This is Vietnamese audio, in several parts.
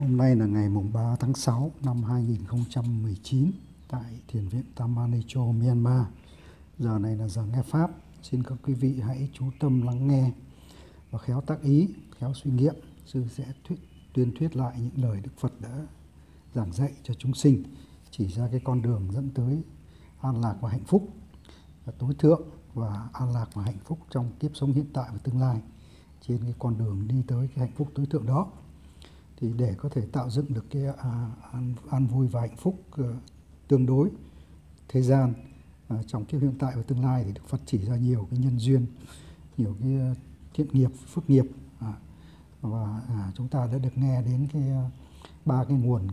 Hôm nay là ngày mùng 3 tháng 6 năm 2019 tại Thiền viện Tam Ma Ni Chô, Myanmar. Giờ này là giờ nghe Pháp. Xin các quý vị hãy chú tâm lắng nghe và khéo tác ý, khéo suy nghiệm. Sư sẽ tuyên thuyết lại những lời Đức Phật đã giảng dạy cho chúng sinh, chỉ ra cái con đường dẫn tới an lạc và hạnh phúc tối thượng và an lạc và hạnh phúc trong kiếp sống hiện tại và tương lai. Trên cái con đường đi tới cái hạnh phúc tối thượng đó, thì để có thể tạo dựng được cái an vui và hạnh phúc tương đối thế gian trong kiếp hiện tại và tương lai, thì Đức Phật chỉ ra nhiều cái nhân duyên, nhiều cái thiện nghiệp, phước nghiệp, và chúng ta đã được nghe đến cái ba cái nguồn,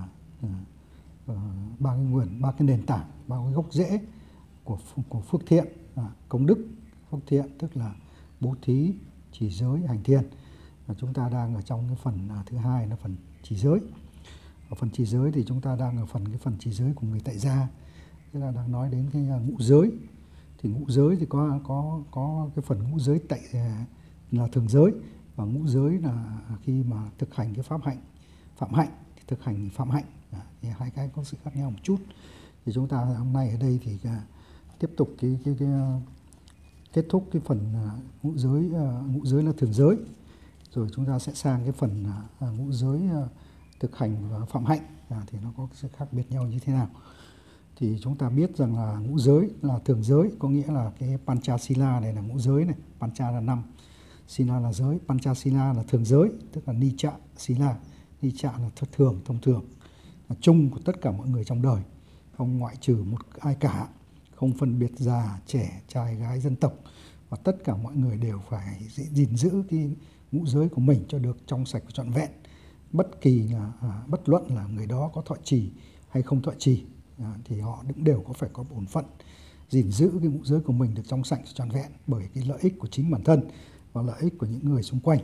ba cái nền tảng, ba cái gốc rễ của phước thiện, công đức. Phước thiện tức là bố thí, trì giới, hành thiền. Chúng ta đang ở trong cái phần thứ hai là phần trì giới. Ở phần trì giới thì chúng ta đang ở cái phần trì giới của người tại gia, tức là đang nói đến cái ngũ giới. Thì ngũ giới thì có cái phần ngũ giới tại là thường giới, và ngũ giới là khi mà thực hành cái pháp hạnh, phạm hạnh thì thực hành phạm hạnh, thì hai cái có sự khác nhau một chút. Thì chúng ta hôm nay ở đây thì tiếp tục cái kết thúc cái phần ngũ giới là thường giới. Rồi chúng ta sẽ sang cái phần ngũ giới thực hành và phạm hạnh, thì nó có sự khác biệt nhau như thế nào. Thì chúng ta biết rằng là ngũ giới là thường giới, có nghĩa là cái Panchasila này là ngũ giới này, Pancha là 5, Sila là giới, Panchasila là thường giới, tức là Nicha Sila. Nicha là thường, thông thường, là chung của tất cả mọi người trong đời, không ngoại trừ một ai cả, không phân biệt già, trẻ, trai, gái, dân tộc, và tất cả mọi người đều phải gìn giữ cái ngũ giới của mình cho được trong sạch và trọn vẹn. Bất kỳ là bất luận là người đó có thọ trì hay không thọ trì, thì họ cũng đều phải có bổn phận gìn giữ cái ngũ giới của mình được trong sạch và trọn vẹn, bởi cái lợi ích của chính bản thân và lợi ích của những người xung quanh.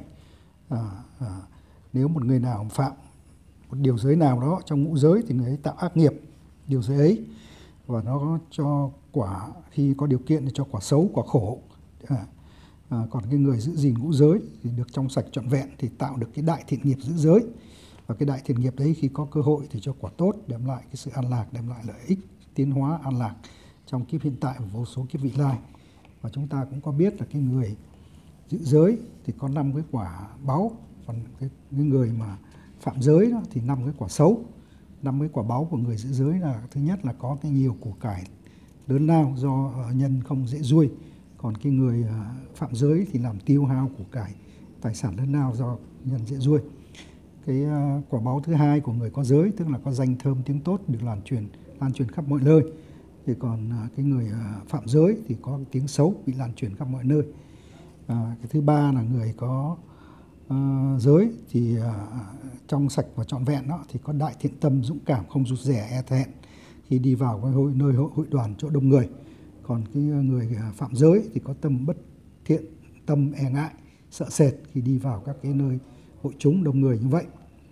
Nếu một người nào phạm một điều giới nào đó trong ngũ giới thì người ấy tạo ác nghiệp điều giới ấy, và nó cho quả, khi có điều kiện thì cho quả xấu, quả khổ. Còn cái người giữ gìn ngũ giới thì được trong sạch trọn vẹn thì tạo được cái đại thiện nghiệp giữ giới, và cái đại thiện nghiệp đấy khi có cơ hội thì cho quả tốt, đem lại cái sự an lạc, đem lại lợi ích, tiến hóa an lạc trong kiếp hiện tại và vô số kiếp vị lai. Và chúng ta cũng có biết là cái người giữ giới thì có 5 cái quả báu, còn cái người mà phạm giới đó thì 5 cái quả xấu. 5 cái quả báu của người giữ giới là: thứ nhất là có cái nhiều của cải lớn lao do nhân không dễ ruôi. Còn cái người phạm giới thì làm tiêu hao của cải tài sản lớn lao do nhân dễ ruôi. Cái quả báu thứ hai của người có giới tức là có danh thơm tiếng tốt được lan truyền khắp mọi nơi. Thì còn cái người phạm giới thì có tiếng xấu bị lan truyền khắp mọi nơi. Cái thứ ba là người có giới thì trong sạch và trọn vẹn đó thì có đại thiện tâm, dũng cảm, không rụt rè, e thẹn khi đi vào cái nơi hội đoàn chỗ đông người. Còn cái người phạm giới thì có tâm bất thiện, tâm e ngại, sợ sệt khi đi vào các cái nơi hội chúng đông người như vậy.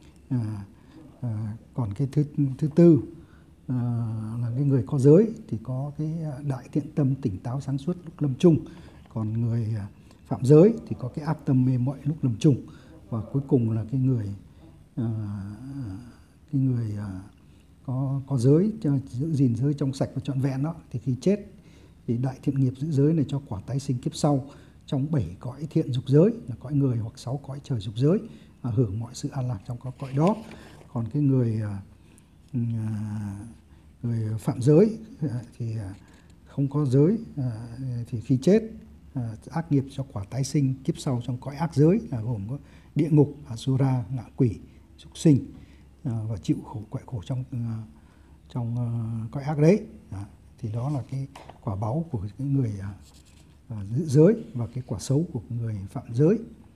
Còn cái thứ tư là cái người có giới thì có cái đại thiện tâm, tỉnh táo sáng suốt lúc lâm chung. Còn người phạm giới thì có cái ác tâm mê mỏi lúc lâm chung. Và cuối cùng là cái người có giới, giữ gìn giới trong sạch và trọn vẹn đó, thì khi chết thì đại thiện nghiệp giữ giới này cho quả tái sinh kiếp sau trong 7 cõi thiện dục giới, là cõi người hoặc 6 cõi trời dục giới, hưởng mọi sự an lạc trong các cõi đó. Còn cái người phạm giới thì không có giới, thì khi chết ác nghiệp cho quả tái sinh kiếp sau trong cõi ác giới, là gồm có địa ngục, asura, ngạ quỷ, súc sinh, và chịu quậy khổ trong cõi ác đấy. Thì đó là cái quả báu của cái người giữ giới và cái quả xấu của người phạm giới.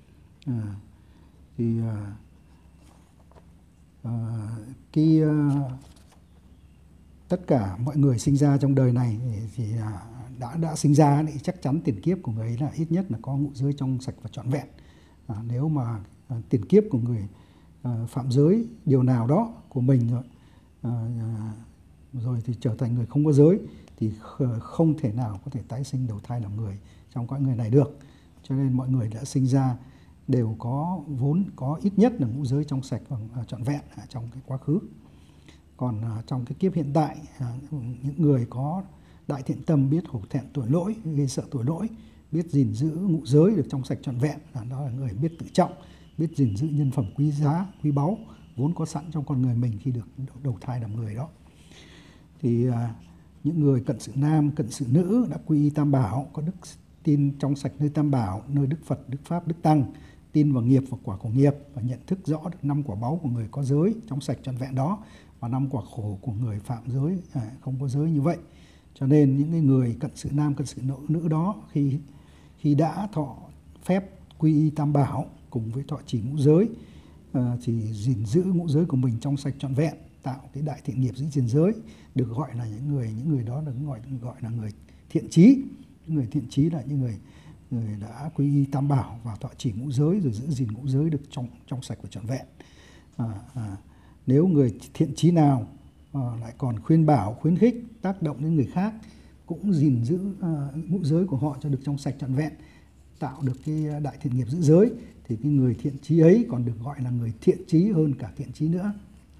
Tất cả mọi người sinh ra trong đời này thì đã sinh ra thì chắc chắn tiền kiếp của người ấy là ít nhất là có ngũ giới trong sạch và trọn vẹn. Nếu mà tiền kiếp của người phạm giới điều nào đó của mình rồi thì trở thành người không có giới, thì không thể nào có thể tái sinh đầu thai làm người trong cõi người này được. Cho nên mọi người đã sinh ra đều vốn có ít nhất là ngũ giới trong sạch và trọn vẹn trong cái quá khứ. Còn trong cái kiếp hiện tại, những người có đại thiện tâm, biết hổ thẹn tội lỗi, gây sợ tội lỗi, biết gìn giữ ngũ giới được trong sạch trọn vẹn, đó là người biết tự trọng, biết gìn giữ nhân phẩm quý giá, quý báu vốn có sẵn trong con người mình khi được đầu thai làm người đó. Thì những người cận sự nam, cận sự nữ đã quy y Tam Bảo, có đức tin trong sạch nơi Tam Bảo, nơi Đức Phật, Đức Pháp, Đức Tăng, tin vào nghiệp và quả của nghiệp, và nhận thức rõ được 5 quả báu của người có giới trong sạch trọn vẹn đó, và 5 quả khổ của người phạm giới không có giới như vậy. Cho nên những người cận sự nam, cận sự nữ đó khi đã thọ phép quy y Tam Bảo cùng với thọ trì ngũ giới, thì gìn giữ ngũ giới của mình trong sạch trọn vẹn, tạo cái đại thiện nghiệp giữ gìn giới, được gọi là những người đó được gọi là người thiện chí. Những người thiện chí là những người đã quy y Tam Bảo và thọ trì ngũ giới, rồi giữ gìn ngũ giới được trong sạch và trọn vẹn. Nếu người thiện chí nào lại còn khuyên bảo, khuyến khích, tác động đến người khác cũng gìn giữ ngũ giới của họ cho được trong sạch trọn vẹn, tạo được cái đại thiện nghiệp giữ giới, thì cái người thiện chí ấy còn được gọi là người thiện chí hơn cả thiện chí nữa.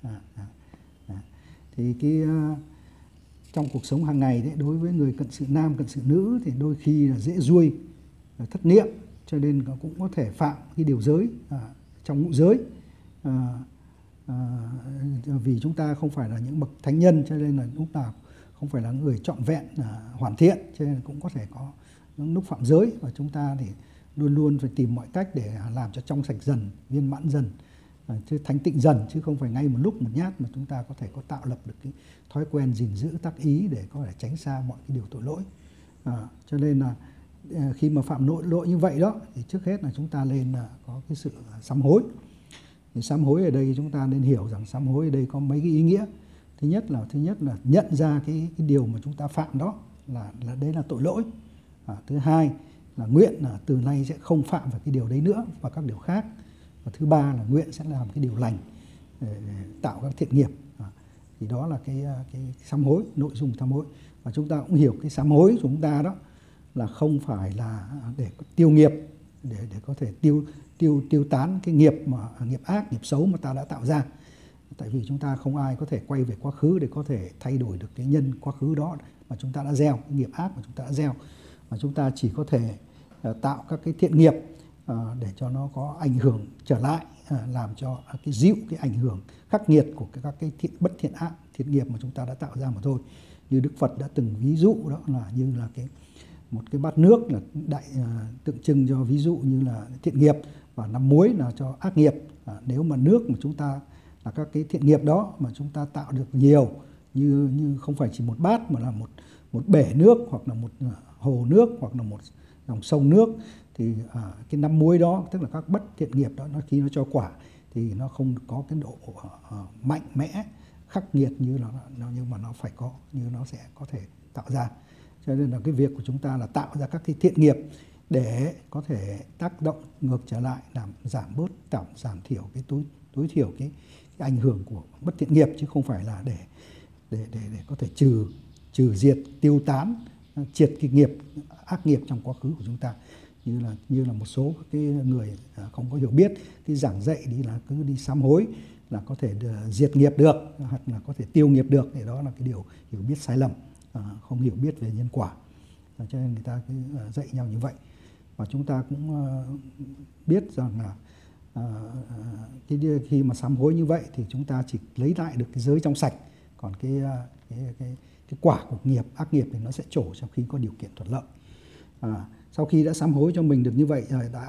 Thì trong cuộc sống hàng ngày đấy, đối với người cận sự nam, cận sự nữ thì đôi khi là dễ ruôi, thất niệm, cho nên cũng có thể phạm cái điều giới trong ngũ giới. Vì chúng ta không phải là những bậc thánh nhân, cho nên là lúc nào không phải là người trọn vẹn, hoàn thiện, cho nên cũng có thể có những lúc phạm giới, và chúng ta thì luôn luôn phải tìm mọi cách để làm cho trong sạch dần, viên mãn dần, chứ thanh tịnh dần, chứ không phải ngay một lúc một nhát mà chúng ta có thể có tạo lập được cái thói quen gìn giữ tác ý để có thể tránh xa mọi cái điều tội lỗi. Cho nên là khi mà phạm lỗi như vậy đó, thì trước hết là chúng ta nên có cái sự sám hối. Thì sám hối ở đây chúng ta nên hiểu rằng sám hối ở đây có mấy cái ý nghĩa. Thứ nhất là nhận ra cái điều mà chúng ta phạm đó là đấy là tội lỗi. Thứ hai là nguyện là từ nay sẽ không phạm vào cái điều đấy nữa và các điều khác. Và thứ ba là nguyện sẽ làm cái điều lành để tạo các thiện nghiệp. Thì đó là cái sám hối, nội dung sám hối. Và chúng ta cũng hiểu cái sám hối của chúng ta đó là không phải là để tiêu nghiệp, để có thể tiêu tán cái nghiệp ác, nghiệp xấu mà ta đã tạo ra. Tại vì chúng ta không ai có thể quay về quá khứ để có thể thay đổi được cái nhân quá khứ đó mà chúng ta đã gieo, cái nghiệp ác mà chúng ta đã gieo. Mà chúng ta chỉ có thể tạo các cái thiện nghiệp để cho nó có ảnh hưởng trở lại, làm cho cái dịu cái ảnh hưởng khắc nghiệt của các cái bất thiện ác, thiện nghiệp mà chúng ta đã tạo ra mà thôi. Như Đức Phật đã từng ví dụ đó là như là một cái bát nước là tượng trưng cho ví dụ như là thiện nghiệp, và nắm muối là cho ác nghiệp. Nếu mà nước mà chúng ta là các cái thiện nghiệp đó mà chúng ta tạo được nhiều, như không phải chỉ một bát mà là một bể nước, hoặc là một hồ nước, hoặc là một dòng sông nước, thì cái nắm muối đó, tức là các bất thiện nghiệp đó, khi nó cho quả thì nó không có cái độ mạnh mẽ khắc nghiệt nhưng mà nó phải có, như nó sẽ có thể tạo ra. Cho nên là cái việc của chúng ta là tạo ra các cái thiện nghiệp để có thể tác động ngược trở lại, làm giảm thiểu cái tối thiểu cái ảnh hưởng của bất thiện nghiệp, chứ không phải là để có thể trừ diệt, tiêu tán, triệt cái nghiệp ác nghiệp trong quá khứ của chúng ta. Như là một số cái người không có hiểu biết, cái giảng dạy đi là cứ đi sám hối là có thể diệt nghiệp được, hoặc là có thể tiêu nghiệp được, thì đó là cái điều hiểu biết sai lầm, không hiểu biết về nhân quả. Cho nên người ta cứ dạy nhau như vậy. Và chúng ta cũng biết rằng là khi mà sám hối như vậy thì chúng ta chỉ lấy lại được cái giới trong sạch, còn cái quả của nghiệp ác nghiệp thì nó sẽ trổ trong khi có điều kiện thuận lợi. Sau khi đã sám hối cho mình được như vậy,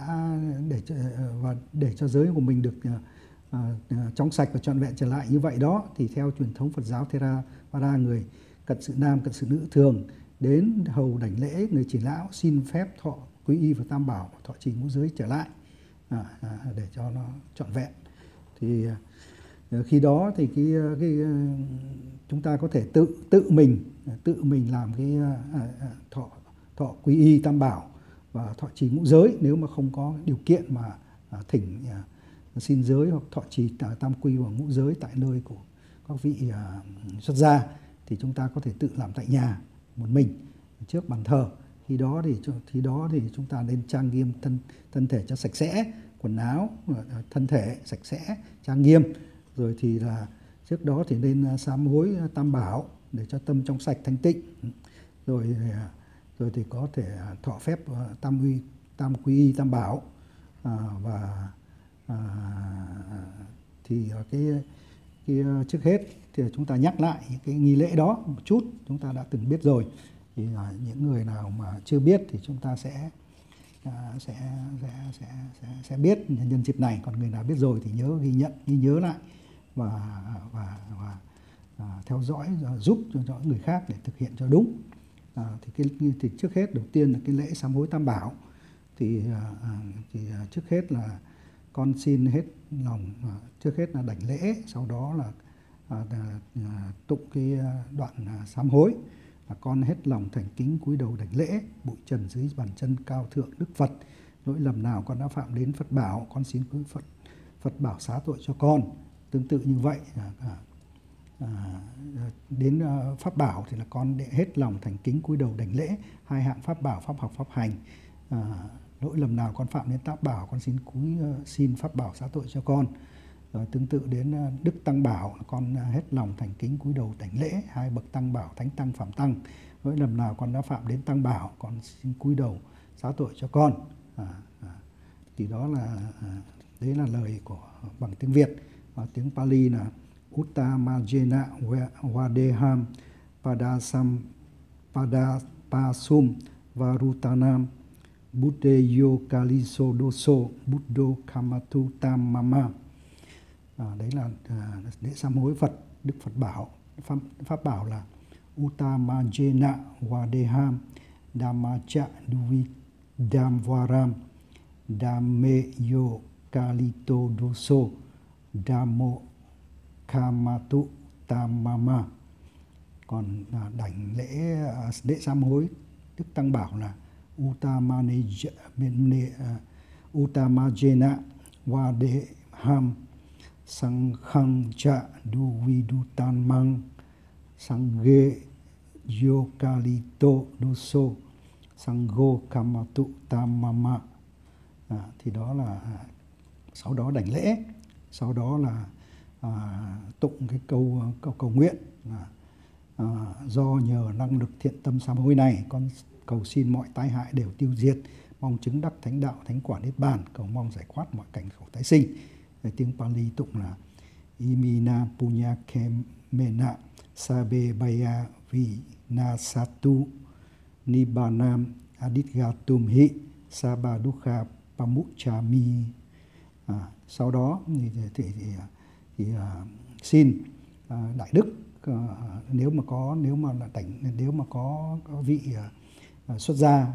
để cho giới của mình được trong sạch và trọn vẹn trở lại như vậy đó, thì theo truyền thống Phật giáo Theravada, người cận sự nam, cận sự nữ thường đến hầu đảnh lễ người chỉ lão, xin phép thọ quy y và Tam Bảo, thọ trì ngũ giới trở lại để cho nó trọn vẹn. Thì khi đó thì chúng ta có thể tự mình làm cái thọ quy y Tam Bảo và thọ trì ngũ giới. Nếu mà không có điều kiện mà thỉnh xin giới hoặc thọ trì tam quy và ngũ giới tại nơi của các vị xuất gia, thì chúng ta có thể tự làm tại nhà một mình trước bàn thờ. Khi đó thì chúng ta nên trang nghiêm thân thể cho sạch sẽ, quần áo, thân thể sạch sẽ, trang nghiêm. Rồi thì là trước đó thì nên sám hối tam bảo để cho tâm trong sạch thanh tịnh. Rồi thì có thể thọ phép tam quy y tam bảo. Và thì cái trước hết thì chúng ta nhắc lại cái nghi lễ đó một chút, chúng ta đã từng biết rồi. Thì những người nào mà chưa biết thì chúng ta sẽ biết nhân dịp này, còn người nào biết rồi thì nhớ ghi nhớ lại và theo dõi, giúp cho người khác để thực hiện cho đúng. Thì trước hết đầu tiên là cái lễ sám hối tam bảo. Thì trước hết là con xin hết lòng, trước hết là đảnh lễ, sau đó là tụng cái đoạn sám hối. Con hết lòng thành kính cúi đầu đảnh lễ, bụi trần dưới bàn chân cao thượng Đức Phật. Lỗi lầm nào con đã phạm đến Phật bảo, con xin quý Phật bảo xá tội cho con. Tương tự như vậy, đến pháp bảo thì là con hết lòng thành kính cúi đầu đảnh lễ hai hạng pháp bảo, pháp học, pháp hành. Lỗi lầm nào con phạm đến tác bảo, con xin pháp bảo xá tội cho con. Rồi tương tự đến đức tăng bảo, con hết lòng thành kính cúi đầu đảnh lễ hai bậc tăng bảo, thánh tăng, phạm tăng. Lỗi lầm nào con đã phạm đến tăng bảo, con xin cúi đầu xá tội cho con. Thì đó là đấy là lời của bằng tiếng Việt. Và tiếng Pali là Uttamajena Vadeham Padapasum Varutanam Buddheyo Kaliso Doso Buddho Kamatu Tamama. Đấy là lễ sám hối Phật, Đức Phật bảo. Pháp bảo là Uttamajena Vadeham Dhammacha Duvidamvaram Dhammeyo Kalito Doso Dhammo Kamatu Tamama. Còn đảnh lễ sám hối Đức Tăng Bảo là Uttamajena Vadeham Sanghang Cha Duvidutanmang Sanghe Yokalito Doso Sangho Kamatu Tamama. Thì đó là sau đó đảnh lễ, sau đó là tụng cái câu nguyện do nhờ năng lực thiện tâm sám hối này, con cầu xin mọi tai hại đều tiêu diệt, mong chứng đắc thánh đạo, thánh quả niết bàn, cầu mong giải thoát mọi cảnh khổ tái sinh. Tiếng Pali tụng là Imina Punya Kemena Sabe Baya Vinasatu Nibbanam Aditgatum Hi Sabadukha Pamuchami. Sau đó thì xin đại đức, nếu mà có vị xuất gia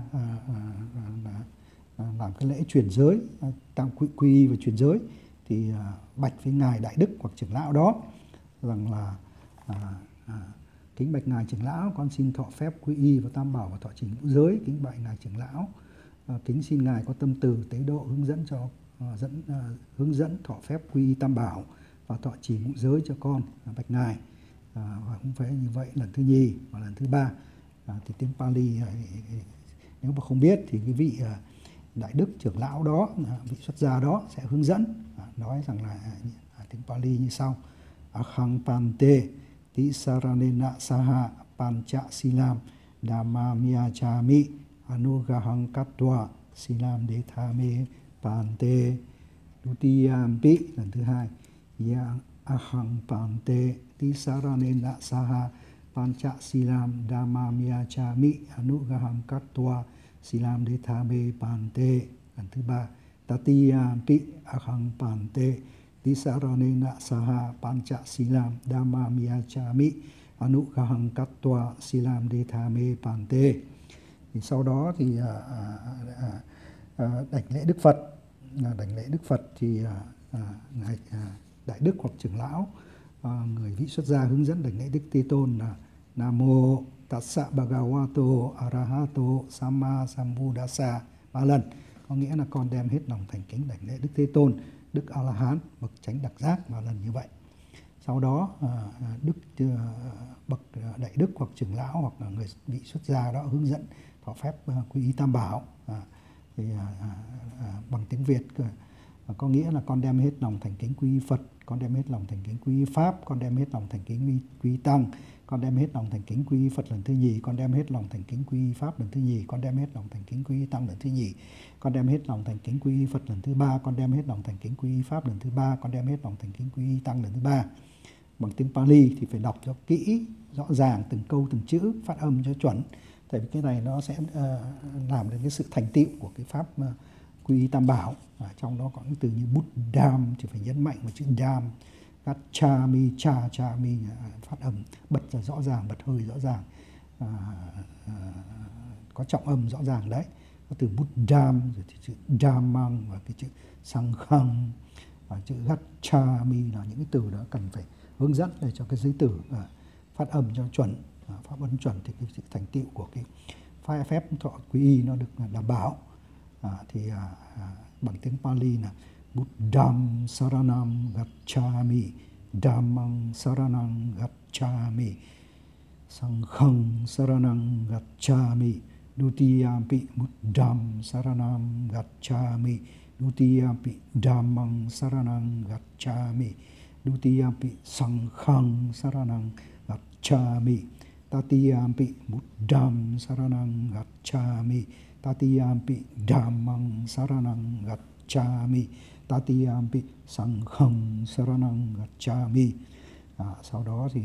làm cái lễ truyền giới, tam quy y và truyền giới, thì bạch với ngài đại đức hoặc trưởng lão đó rằng là kính bạch ngài trưởng lão, con xin thọ phép quy y và tam bảo và thọ trì ngũ giới. Kính bạch ngài trưởng lão, kính xin ngài có tâm từ tế độ hướng dẫn thọ phép quy y tam bảo và thọ trì ngũ giới cho con, bạch ngài. Và cũng phải như vậy lần thứ nhì và lần thứ ba. Thì tiếng Pali nếu mà không biết thì cái vị đại đức trưởng lão đó, vị xuất gia đó sẽ hướng dẫn, nói rằng là tiếng Pali như sau: Akhang Pante Tisaranena Saha Pancha Silam Dhamma Miyachami Anugahang Katwa Silam Dethame Pante. Dutiyampi lần thứ hai: Yang Ahang Pante Tisaranena Saha Pancha Silam Dhamma Miyachami Anugaham Katwa Silam Dethame Pante. Lần thứ ba: Tatiyampi Ahang Pante Tisaranena Saha Pancha Silam Dhamma Miyachami Anugaham Katwa Silam Dethame Pante. Thì sau đó thì đảnh lễ Đức Phật. Đảnh lễ Đức Phật thì ngài đại đức hoặc trưởng lão, người vị xuất gia hướng dẫn đảnh lễ Đức Thế Tôn là Namo Tassa Bhagavato Arahato Samma Sambuddhassa 3 lần, có nghĩa là con đem hết lòng thành kính đảnh lễ Đức Thế Tôn, Đức A La Hán, bậc chánh đẳng giác 3 lần như vậy. Sau đó bậc đại đức hoặc trưởng lão hoặc là người vị xuất gia đó hướng dẫn thọ phép quy y tam bảo. Thì bằng tiếng Việt có nghĩa là con đem hết lòng thành kính quy y Phật, con đem hết lòng thành kính quy y Pháp, con đem hết lòng thành kính quy y Tăng, con đem hết lòng thành kính quy y Phật lần thứ nhì, con đem hết lòng thành kính quy y Pháp lần thứ nhì, con đem hết lòng thành kính quy y Tăng lần thứ nhì, con đem hết lòng thành kính quy y Phật lần thứ ba, con đem hết lòng thành kính quy y Pháp lần thứ ba, con đem hết lòng thành kính quy y Tăng lần thứ ba. Bằng tiếng Pali thì phải đọc cho kỹ, rõ ràng từng câu từng chữ, phát âm cho chuẩn. Tại vì cái này nó sẽ làm đến cái sự thành tựu của cái pháp quy y Tam Bảo. Trong đó có những từ như Buddham thì phải nhấn mạnh vào chữ Dham, Gacchami, Chami, phát âm bật ra rõ ràng, bật hơi rõ ràng, có trọng âm rõ ràng đấy. Có từ Buddham, rồi thì chữ Dhammang và cái chữ Sanghang và chữ Gacchami là những cái từ đó cần phải hướng dẫn để cho cái giới tử phát âm cho chuẩn, phát âm chuẩn thì cái sự thành tựu của cái phép thọ quy y nó được đảm bảo. Bằng tiếng Pali là Buddham Saranam Gacchami, Dhammang Saranam Gacchami, Sanghang Saranam Gacchami, Dutiyampi Buddham Saranam Gacchami, Dutiyampi Dhammang Saranam Gacchami, Dutiyampi Sanghang Saranam Gacchami, Tatiyampi Buddham Saranam Gacchami, Tatiyampi Dhammang Saranam Gacchami, Tatiyampi Sanghang Saranam Gacchami. Sau đó thì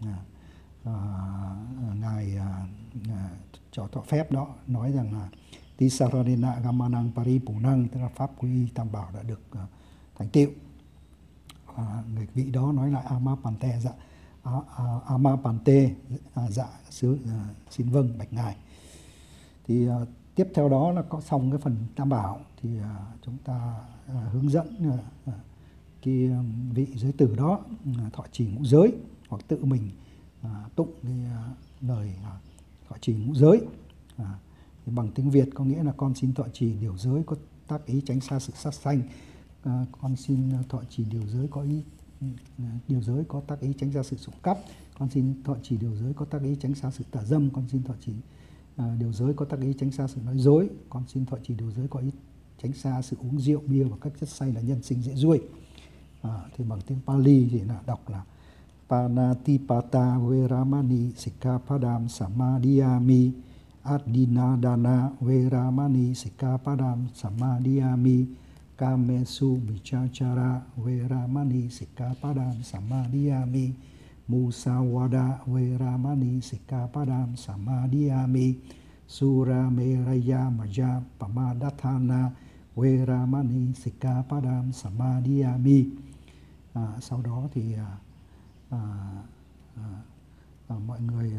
ngài cho thọ phép đó nói rằng là Tisaranena Gamanang Paripunang, tức là pháp quy y Tam Bảo đã được thành tựu. Người vị đó nói lại Amapante, dạ Amapante, dạ xin vâng bạch ngài. Thì tiếp theo đó là có xong cái phần Tam Bảo thì chúng ta hướng dẫn cái vị giới tử đó thọ trì ngũ giới hoặc tự mình tụng cái lời thọ trì ngũ giới. Thì bằng tiếng Việt có nghĩa là con xin thọ trì điều giới có tác ý tránh xa sự sát sanh, con xin thọ trì điều giới có tác ý tránh xa sự trộm cắp, con xin thọ trì điều giới có tác ý tránh xa sự tà dâm, con xin thọ trì điều giới có tác ý tránh xa sự nói dối, con xin thọ trì điều giới có ý tránh xa sự uống rượu bia và các chất say là nhân sinh dễ ruồi. Thì bằng tiếng Pali thì là đọc là Panatipata Veramani Sikkhapadam Samadhiyami, Adinadana Veramani Sikkhapadam Samadhiyami, Kamesu Michachara Veramani Sikkhapadam Samadhiyami, Musawada Veramani Sikkhapadam Samadhiyami, Surameraya Maja Pamadatthana Veramani Sikkhapadam Samadhiyami. Sau đó thì mọi người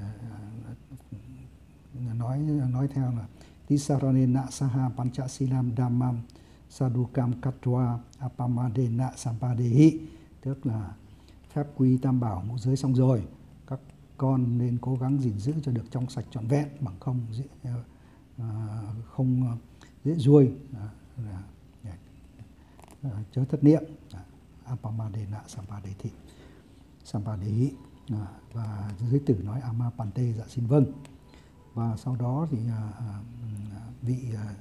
nói theo là Tisaranena Saha Panchasilam Dhammam Sadukam Katwa Apamadena Sampadehi, tức là phép quy Tam Bảo ngũ giới xong rồi, các con nên cố gắng gìn giữ cho được trong sạch trọn vẹn, bằng không dễ ruồi, chớ thất niệm. Apamadena Sampadehi. Và giới tử nói Amapante, dạ xin vâng. Và sau đó thì vị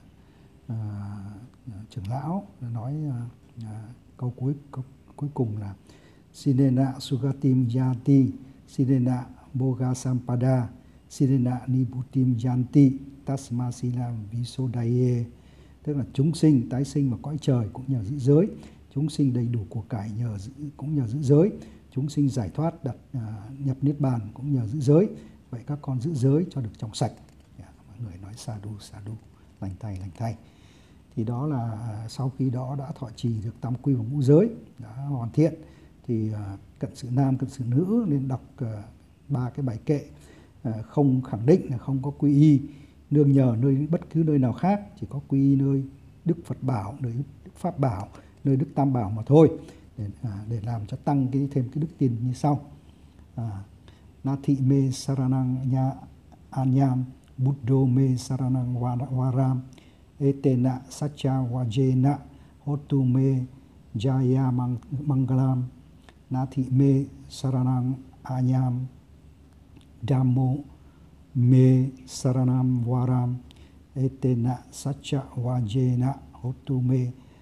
trưởng lão nói câu cuối cùng là Sinena Sugatim Yanti, Sinena Boga Sampada, Sinena Nibutim Yanti, Tasma Silam Visodaye, tức là chúng sinh tái sinh vào cõi trời cũng nhờ giữ giới, chúng sinh đầy đủ của cải cũng nhờ giữ giới, chúng sinh giải thoát nhập niết bàn cũng nhờ giữ giới. Vậy các con giữ giới cho được trong sạch. Mọi người nói sadhu lành thay. Thì đó là sau khi đó đã thọ trì được tam quy và ngũ giới đã hoàn thiện thì cận sự nam cận sự nữ nên đọc 3 cái bài kệ, không khẳng định là không có quy y nương nhờ nơi bất cứ nơi nào khác, chỉ có quy y nơi Đức Phật bảo, nơi Đức Pháp bảo, nơi Đức Tam Bảo mà thôi, để làm cho tăng thêm cái đức tin như sau. Nati me saranang anyam buddho me saranang varam etena sacha vajena hotu me jaya mangalam. Nati me saranang anyam dhammo me saranam varam etena sacha vajena hotu me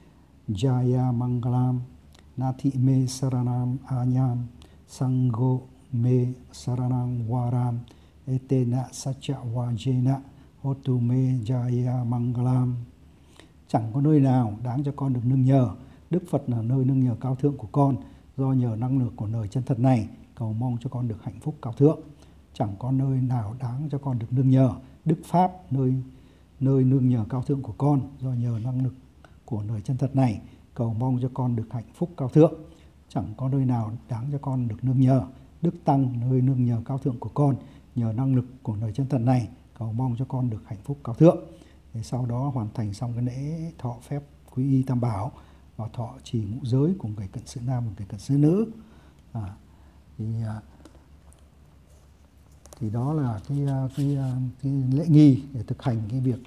Jaya Mangalam Nati Me Saranam Anyam Sangho Me Saranam Waram Etena Sacha Vajena Hotu Me Jaya Mangalam. Chẳng có nơi nào đáng cho con được nương nhờ. Đức Phật là nơi nương nhờ cao thượng của con. Do nhờ năng lực của lời chân thật này, cầu mong cho con được hạnh phúc cao thượng. Chẳng có nơi nào đáng cho con được nương nhờ. Đức Pháp nơi nương nhờ cao thượng của con. Do nhờ năng lực của lời chân thật này, cầu mong cho con được hạnh phúc cao thượng. Chẳng có nơi nào đáng cho con được nương nhờ. Đức Tăng nơi nương nhờ cao thượng của con. Nhờ năng lực của lời chân thật này, cầu mong cho con được hạnh phúc cao thượng. Để sau đó hoàn thành xong cái lễ thọ phép quy y tam bảo và thọ trì ngũ giới của người cận sự nam và người cận sự nữ. Thì đó là cái lễ nghi để thực hành cái việc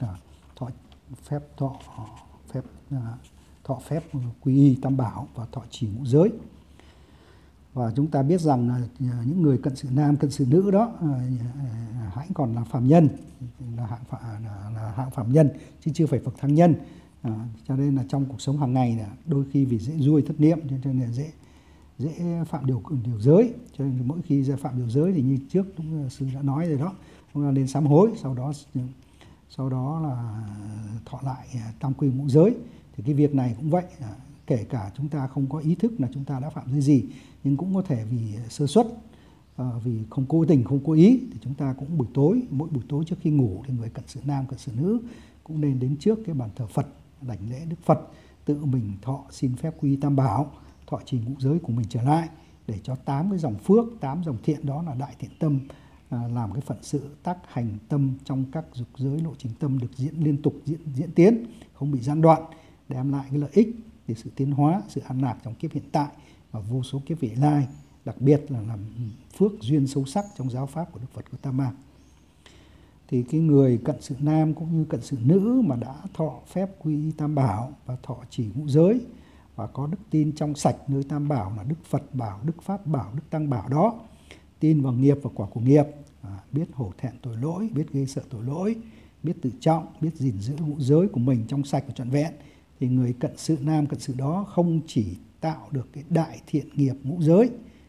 thọ phép quy y tam bảo và thọ trì ngũ giới. Và chúng ta biết rằng là những người cận sự nam, cận sự nữ đó hãy còn là phàm nhân, là hạng phàm nhân chứ chưa phải Phật thăng nhân. Cho nên là trong cuộc sống hàng ngày là đôi khi vì dễ ruôi thất niệm cho nên là dễ phạm điều giới. Cho nên mỗi khi ra phạm điều giới thì như trước sư đã nói rồi đó, chúng ta nên sám hối, sau đó là thọ lại tam quy ngũ giới. Thì cái việc này cũng vậy, kể cả chúng ta không có ý thức là chúng ta đã phạm giới gì, nhưng cũng có thể vì sơ suất, vì không cố tình, không cố ý, thì chúng ta cũng mỗi buổi tối trước khi ngủ thì người cận sự nam, cận sự nữ cũng nên đến trước cái bàn thờ Phật, đảnh lễ Đức Phật, tự mình thọ xin phép quy y tam bảo, thọ trì ngũ giới của mình trở lại, để cho 8 cái dòng phước, 8 dòng thiện đó là đại thiện tâm, làm cái phận sự tác hành tâm trong các dục giới lộ trình tâm được liên tục diễn tiến, không bị gián đoạn, đem lại cái lợi ích để sự tiến hóa, sự an lạc trong kiếp hiện tại và vô số kiếp vị lai, đặc biệt là làm phước duyên sâu sắc trong giáo pháp của Đức Phật Gautama. Thì cái người cận sự nam cũng như cận sự nữ mà đã thọ phép quy y tam bảo và thọ trì ngũ giới và có đức tin trong sạch nơi tam bảo là Đức Phật bảo, Đức Pháp bảo, Đức Tăng bảo đó, tin vào nghiệp và quả của nghiệp, biết hổ thẹn tội lỗi, biết ghê sợ tội lỗi, biết tự trọng, biết gìn giữ ngũ giới của mình trong sạch và trọn vẹn, thì người cận sự nam, cận sự đó không chỉ tạo được cái đại thiện nghiệp ngũ giới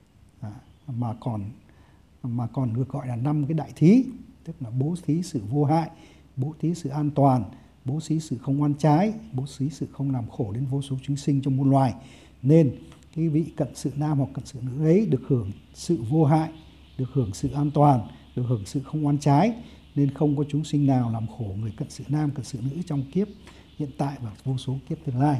mà còn được gọi là 5 cái đại thí, tức là bố thí sự vô hại, bố thí sự an toàn, bố thí sự không oan trái, bố thí sự không làm khổ đến vô số chúng sinh trong muôn loài. Nên cái vị cận sự nam hoặc cận sự nữ ấy được hưởng sự vô hại, được hưởng sự an toàn, được hưởng sự không oan trái, nên không có chúng sinh nào làm khổ người cận sự nam, cận sự nữ trong kiếp hiện tại và vô số kiếp tương lai.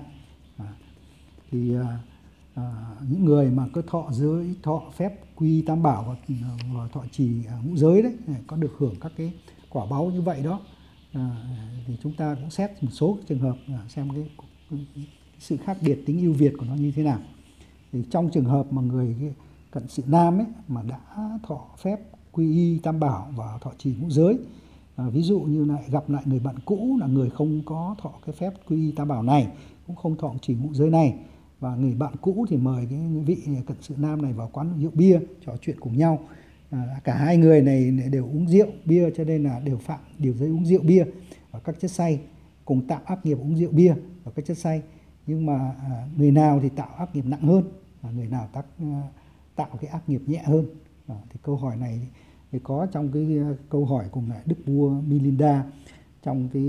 Những người mà cứ thọ phép quy tam bảo và thọ trì ngũ giới đấy, có được hưởng các cái quả báu như vậy đó. Thì chúng ta cũng xét một số trường hợp xem cái sự khác biệt, tính ưu việt của nó như thế nào. Thì trong trường hợp mà người cận sự nam ấy mà đã thọ phép quy y tam bảo và thọ trì ngũ giới, ví dụ như lại gặp lại người bạn cũ là người không có thọ cái phép quy y tam bảo này, cũng không thọ trì ngũ giới này, và người bạn cũ thì mời cái vị cận sự nam này vào quán rượu bia trò chuyện cùng nhau. Cả hai người này đều uống rượu bia, cho nên là đều phạm điều giới uống rượu bia và các chất say, cùng tạo ác nghiệp uống rượu bia và các chất say. Nhưng mà người nào thì tạo ác nghiệp nặng hơn, người nào tạo cái ác nghiệp nhẹ hơn. Thì câu hỏi này thì có trong cái câu hỏi cùng lại Đức vua Milinda trong cái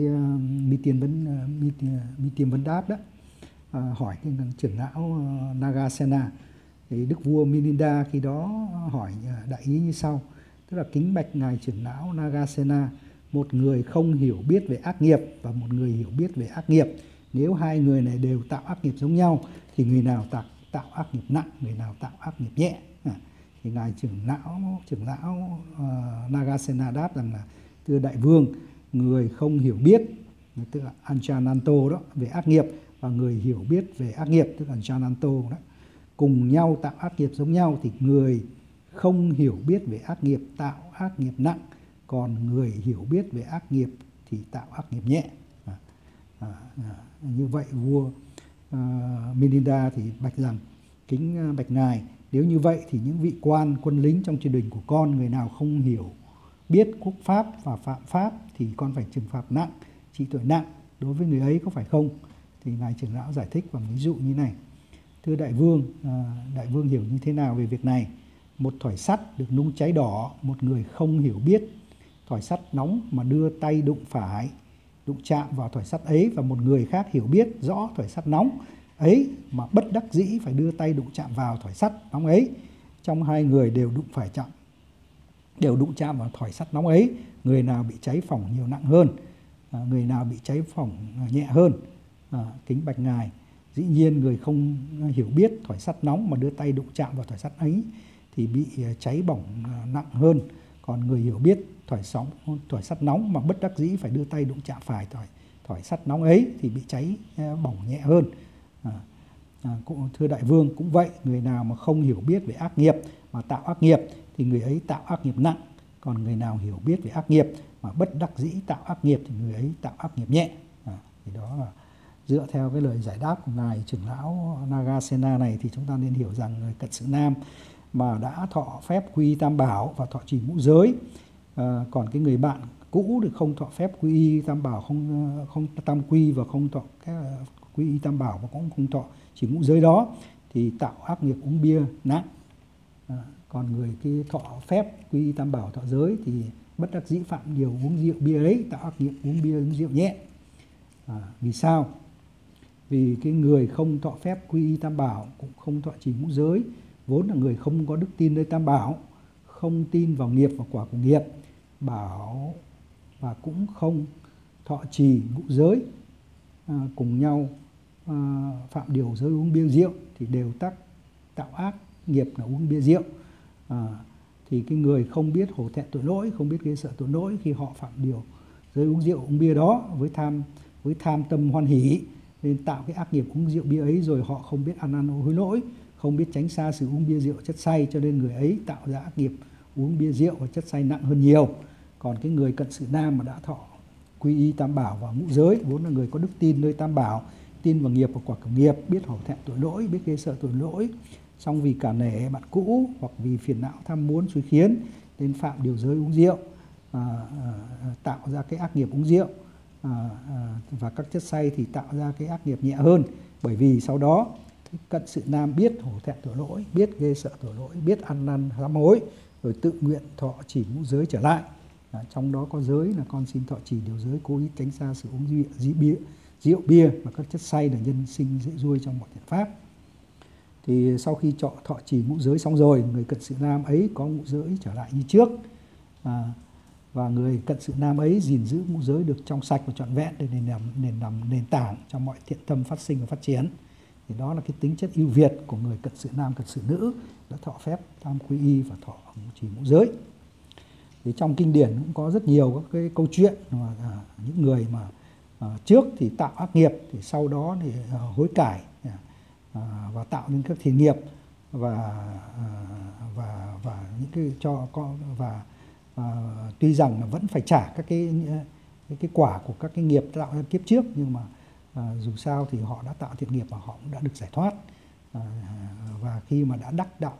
mi tiên vấn đáp đó, hỏi cái trưởng lão Nagasena. Thì Đức vua Milinda khi đó hỏi đại ý như sau, tức là kính bạch ngài trưởng lão Nagasena, một người không hiểu biết về ác nghiệp và một người hiểu biết về ác nghiệp, nếu hai người này đều tạo ác nghiệp giống nhau thì người nào tạo ác nghiệp nặng, người nào tạo ác nghiệp nhẹ? Thì ngài trưởng lão Nagasena đáp rằng là thưa đại vương, người không hiểu biết, tức là Anjananto đó, về ác nghiệp, và người hiểu biết về ác nghiệp, tức là Anjananto đó, cùng nhau tạo ác nghiệp giống nhau, thì người không hiểu biết về ác nghiệp tạo ác nghiệp nặng, còn người hiểu biết về ác nghiệp thì tạo ác nghiệp nhẹ. Như vậy vua Milinda thì bạch rằng, kính bạch ngài, nếu như vậy thì những vị quan quân lính trong triều đình của con, người nào không hiểu biết quốc pháp và phạm pháp thì con phải trừng phạt nặng, trị tội nặng đối với người ấy, có phải không? Thì ngài trưởng lão giải thích bằng ví dụ như này: thưa đại vương hiểu như thế nào về việc này? Một thỏi sắt được nung cháy đỏ, một người không hiểu biết thỏi sắt nóng mà đưa tay đụng chạm vào thỏi sắt ấy, và một người khác hiểu biết rõ thỏi sắt nóng ấy mà bất đắc dĩ phải đưa tay đụng chạm vào thỏi sắt nóng ấy. Trong hai người đều đụng chạm vào thỏi sắt nóng ấy, người nào bị cháy phỏng nhiều nặng hơn, người nào bị cháy phỏng nhẹ hơn? Kính bạch ngài, dĩ nhiên người không hiểu biết thỏi sắt nóng mà đưa tay đụng chạm vào thỏi sắt ấy thì bị cháy bỏng nặng hơn, còn người hiểu biết thỏi sắt nóng mà bất đắc dĩ phải đưa tay đụng chạm phải thỏi sắt nóng ấy thì bị cháy bỏng nhẹ hơn. Thưa đại vương, cũng vậy, người nào mà không hiểu biết về ác nghiệp mà tạo ác nghiệp thì người ấy tạo ác nghiệp nặng, còn người nào hiểu biết về ác nghiệp mà bất đắc dĩ tạo ác nghiệp thì người ấy tạo ác nghiệp nhẹ. Thì đó là dựa theo cái lời giải đáp của ngài trưởng lão Nagasena này thì chúng ta nên hiểu rằng người Cận Sự Nam mà đã thọ phép quy y Tam Bảo và thọ trì ngũ giới, còn cái người bạn cũ thì không thọ phép quy y Tam Bảo, không tam quy và không thọ quy y Tam Bảo và cũng không thọ trì ngũ giới đó thì tạo ác nghiệp uống bia nặng. Còn người kia thọ phép quy y Tam Bảo thọ giới thì bất đắc dĩ phạm điều uống rượu bia ấy, tạo ác nghiệp uống bia uống rượu nhẹ. Vì sao? Vì cái người không thọ phép quy y Tam Bảo cũng không thọ trì ngũ giới vốn là người không có đức tin nơi Tam Bảo, không tin vào nghiệp và quả của nghiệp bảo, và cũng không thọ trì ngũ giới cùng nhau phạm điều giới uống bia rượu thì đều tạo ác nghiệp là uống bia rượu. Thì cái người không biết hổ thẹn tội lỗi, không biết ghê sợ tội lỗi khi họ phạm điều giới uống rượu uống bia đó với tham tâm hoan hỷ nên tạo cái ác nghiệp uống rượu bia ấy, rồi họ không biết ăn năn hối lỗi, không biết tránh xa sự uống bia rượu chất say, cho nên người ấy tạo ra ác nghiệp uống bia rượu và chất say nặng hơn nhiều. Còn cái người Cận Sự Nam mà đã thọ quy y Tam Bảo và ngũ giới vốn là người có đức tin nơi Tam Bảo, tin vào nghiệp và quả của nghiệp, biết hổ thẹn tội lỗi, biết ghê sợ tội lỗi, song vì cả nể bạn cũ hoặc vì phiền não tham muốn xúi khiến nên phạm điều giới uống rượu, tạo ra cái ác nghiệp uống rượu và các chất say thì tạo ra cái ác nghiệp nhẹ hơn. Bởi vì sau đó Cận Sự Nam biết hổ thẹn tội lỗi, biết ghê sợ tội lỗi, biết ăn năn sám hối, rồi tự nguyện thọ trì ngũ giới trở lại. Trong đó có giới là con xin thọ trì điều giới cố ý tránh xa sự uống rượu bia và các chất say là nhân sinh dễ ruôi trong mọi thiện pháp. Thì sau khi thọ trì ngũ giới xong rồi, người Cận Sự Nam ấy có ngũ giới trở lại như trước, và người Cận Sự Nam ấy gìn giữ ngũ giới được trong sạch và trọn vẹn để làm nền tảng cho mọi thiện tâm phát sinh và phát triển. Thì đó là cái tính chất ưu việt của người Cận Sự Nam, Cận Sự Nữ đã thọ phép tam quy y và thọ trì ngũ giới. Thì trong kinh điển cũng có rất nhiều các cái câu chuyện mà những người mà trước thì tạo ác nghiệp thì sau đó thì hối cải và tạo nên các thiện nghiệp và những cái tuy rằng là vẫn phải trả các cái quả của các cái nghiệp tạo ra kiếp trước, nhưng mà dù sao thì họ đã tạo thiện nghiệp và họ cũng đã được giải thoát. Và khi mà đã đắc đạo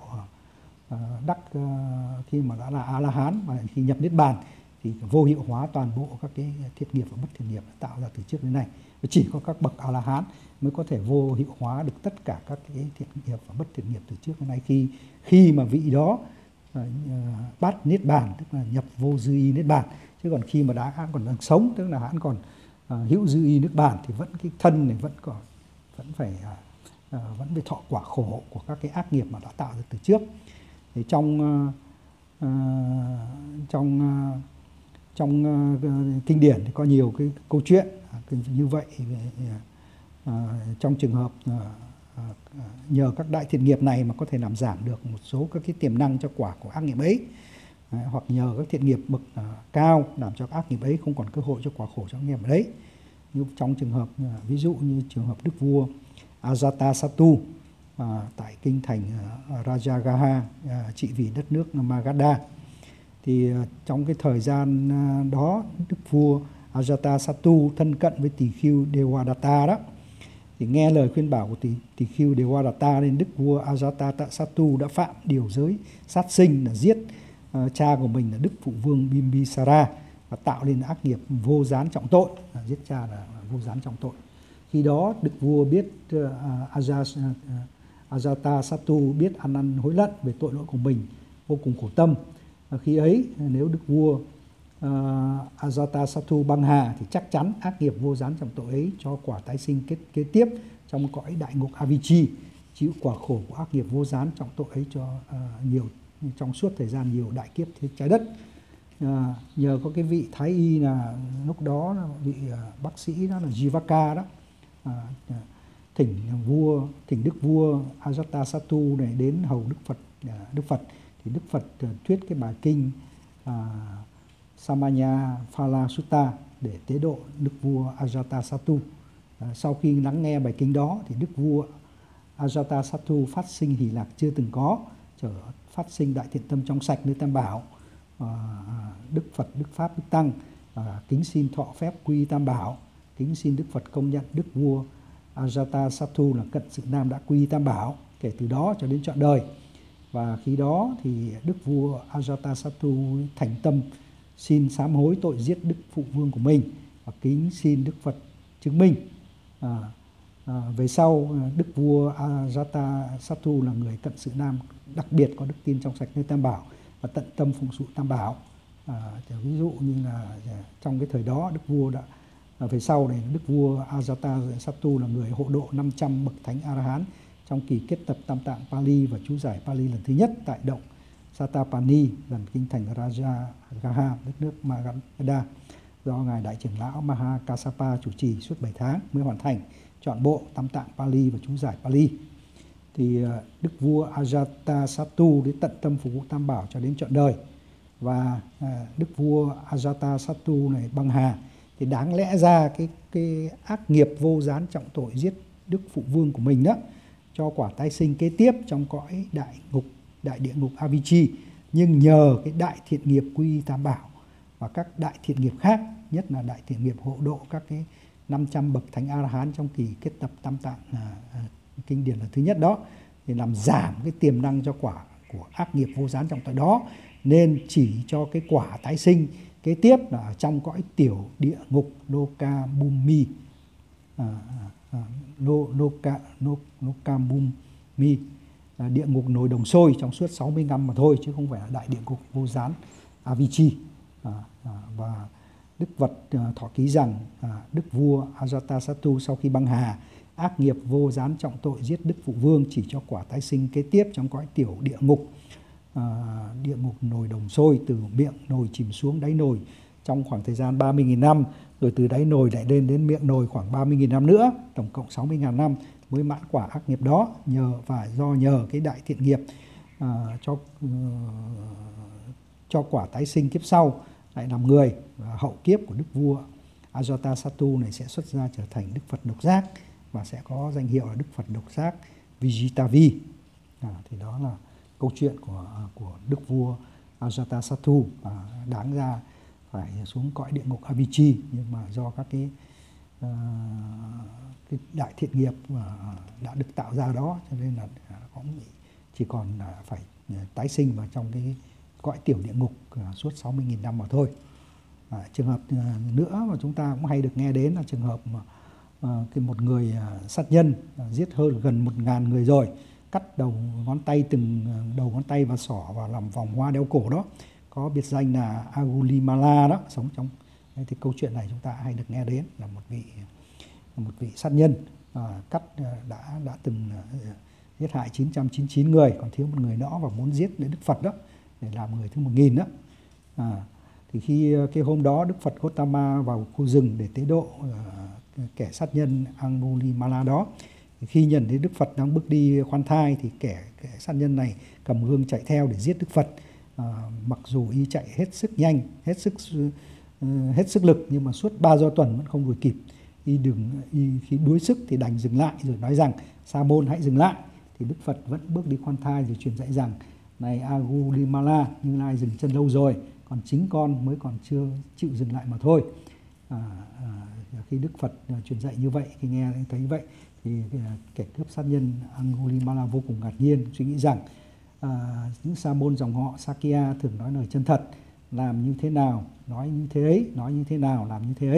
khi mà đã là A-la-hán và khi nhập niết bàn thì vô hiệu hóa toàn bộ các cái thiện nghiệp và bất thiện nghiệp đã tạo ra từ trước đến nay. Chỉ có các bậc A-la-hán mới có thể vô hiệu hóa được tất cả các cái thiện nghiệp và bất thiện nghiệp từ trước đến nay, khi mà vị đó bát niết bàn, tức là nhập vô dư y niết bàn. Chứ còn khi mà hãn còn đang sống, tức là hãn còn hữu dư y niết bàn thì vẫn cái thân này vẫn phải thọ quả khổ của các cái ác nghiệp mà đã tạo ra từ trước. Thì trong kinh điển thì có nhiều cái câu chuyện như vậy. Trong trường hợp nhờ các đại thiện nghiệp này mà có thể làm giảm được một số các cái tiềm năng cho quả của ác nghiệp ấy, hoặc nhờ các thiện nghiệp bậc cao làm cho ác nghiệp ấy không còn cơ hội cho quả khổ trong nghiệp đấy. Như trong trường hợp ví dụ như trường hợp đức vua Ajatasattu tại kinh thành Rajagaha trị vì đất nước Magadha. Thì trong cái thời gian đó, đức vua Ajatasattu thân cận với tỳ khưu Devadatta đó, thì nghe lời khuyên bảo của tỳ khưu Devadatta nên đức vua Ajatasattu đã phạm điều giới sát sinh là giết cha của mình là đức phụ vương Bimbisara và tạo nên ác nghiệp vô gián trọng tội. Giết cha là vô gián trọng tội. Khi đó Đức vua biết Ajatasattu biết ăn năn hối lận về tội lỗi của mình, vô cùng khổ tâm. Khi ấy nếu Đức vua Ajatasattu băng hà thì chắc chắn ác nghiệp vô gián trọng tội ấy cho quả tái sinh kế tiếp trong cõi đại ngục Avicii, chịu quả khổ của ác nghiệp vô gián trọng tội ấy cho trong suốt thời gian nhiều đại kiếp trên trái đất. Nhờ có cái vị thái y là lúc đó là vị bác sĩ đó là Jivaka đó, thỉnh Đức vua Ajatasattu này đến hầu Đức Phật thì Đức Phật thuyết cái bài kinh Samanya Phala Sutta để tế độ Đức vua Ajatasattu. Sau khi lắng nghe bài kinh đó thì Đức vua Ajatasattu phát sinh hỷ lạc chưa từng có, phát sinh đại thiện tâm trong sạch nơi Tam Bảo, Đức Phật, Đức Pháp, Đức Tăng, kính xin thọ phép quy Tam Bảo, kính xin Đức Phật công nhận Đức vua Ajatasattu là cận sự nam đã quy Tam Bảo kể từ đó cho đến trọn đời. Và khi đó thì Đức vua Ajatasattu thành tâm xin sám hối tội giết Đức Phụ Vương của mình và kính xin Đức Phật chứng minh. Về sau Đức vua Ajatasattu là người cận sự nam đặc biệt có đức tin trong sạch nơi Tam Bảo và tận tâm phụng sự Tam Bảo. Ví dụ như là trong cái thời đó Đức vua đã về sau này Đức vua Ajatasattu là người hộ độ 500 bậc thánh A-la-hán trong kỳ kết tập Tam Tạng Pali và chú giải Pali lần thứ nhất tại động Satapani gần kinh thành Rajagaha, đất nước Magadha, do ngài đại trưởng lão Mahakassapa chủ trì suốt 7 tháng mới hoàn thành trọn bộ Tam Tạng Pali và chú giải Pali. Thì Đức vua Ajatasattu đến tận tâm phục vụ Tam Bảo cho đến trọn đời. Và Đức vua Ajatasattu này băng hà thì đáng lẽ ra cái ác nghiệp vô gián trọng tội giết Đức Phụ Vương của mình đó cho quả tái sinh kế tiếp trong cõi đại địa ngục Avicii, nhưng nhờ cái đại thiện nghiệp quy Tam Bảo và các đại thiện nghiệp khác, nhất là đại thiện nghiệp hộ độ các cái 500 bậc thánh A-la-hán trong kỳ kết tập Tam Tạng kinh điển lần thứ nhất đó, thì làm giảm cái tiềm năng cho quả của ác nghiệp vô gián trọng tội đó, nên chỉ cho cái quả tái sinh kế tiếp là trong cõi tiểu địa ngục Lokabhumi, Lokabhumi, địa ngục nồi đồng sôi trong suốt 60 năm mà thôi, chứ không phải là đại địa ngục vô gián Avicii. Và Đức Phật thọ ký rằng Đức vua Ajatasattu sau khi băng hà, ác nghiệp vô gián trọng tội giết Đức Phụ Vương chỉ cho quả tái sinh kế tiếp trong cõi tiểu địa ngục nồi đồng sôi, từ miệng nồi chìm xuống đáy nồi trong khoảng thời gian 30.000 năm, rồi từ đáy nồi lại lên đến miệng nồi khoảng 30.000 năm nữa, tổng cộng 60.000 năm mới mãn quả ác nghiệp đó. Nhờ cái đại thiện nghiệp cho quả tái sinh kiếp sau lại làm người, hậu kiếp của Đức vua Ajatasattu này sẽ xuất ra trở thành Đức Phật độc giác và sẽ có danh hiệu là Đức Phật độc giác Vijitavi. Thì đó là câu chuyện của Đức vua Ajatasattu, đáng ra phải xuống cõi địa ngục Avicii, nhưng mà do các cái đại thiện nghiệp đã được tạo ra đó, cho nên là cũng chỉ còn phải tái sinh vào trong cái cõi tiểu địa ngục suốt 60.000 năm mà thôi. Trường hợp nữa mà chúng ta cũng hay được nghe đến là trường hợp một người sát nhân giết hơn gần 1.000 người rồi, cắt đầu ngón tay, từng đầu ngón tay và xỏ và làm vòng hoa đeo cổ đó, có biệt danh là Angulimala đó, sống trong thì câu chuyện này chúng ta hay được nghe đến là một vị sát nhân đã từng giết hại 999 người, còn thiếu một người nữa và muốn giết đến Đức Phật đó để làm người thứ 1.000 đó. Thì khi cái hôm đó Đức Phật Gautama vào khu rừng để tế độ kẻ sát nhân Angulimala đó, thì khi nhận thấy Đức Phật đang bước đi khoan thai thì kẻ sát nhân này cầm gươm chạy theo để giết Đức Phật. Mặc dù y chạy hết sức nhanh, hết sức lực, nhưng mà suốt 3 do tuần vẫn không đuổi kịp. Khi đuối sức thì đành dừng lại rồi nói rằng: Sa môn hãy dừng lại. Thì Đức Phật vẫn bước đi khoan thai rồi truyền dạy rằng: này Angulimala, Như Lai dừng chân lâu rồi, còn chính con mới còn chưa chịu dừng lại mà thôi. Khi Đức Phật truyền dạy như vậy, khi nghe thấy vậy thì kẻ cướp sát nhân Angulimala vô cùng ngạc nhiên, suy nghĩ rằng những sa môn dòng họ Sakya thường nói lời chân thật, làm như thế nào nói như thế ấy, nói như thế nào làm như thế ấy.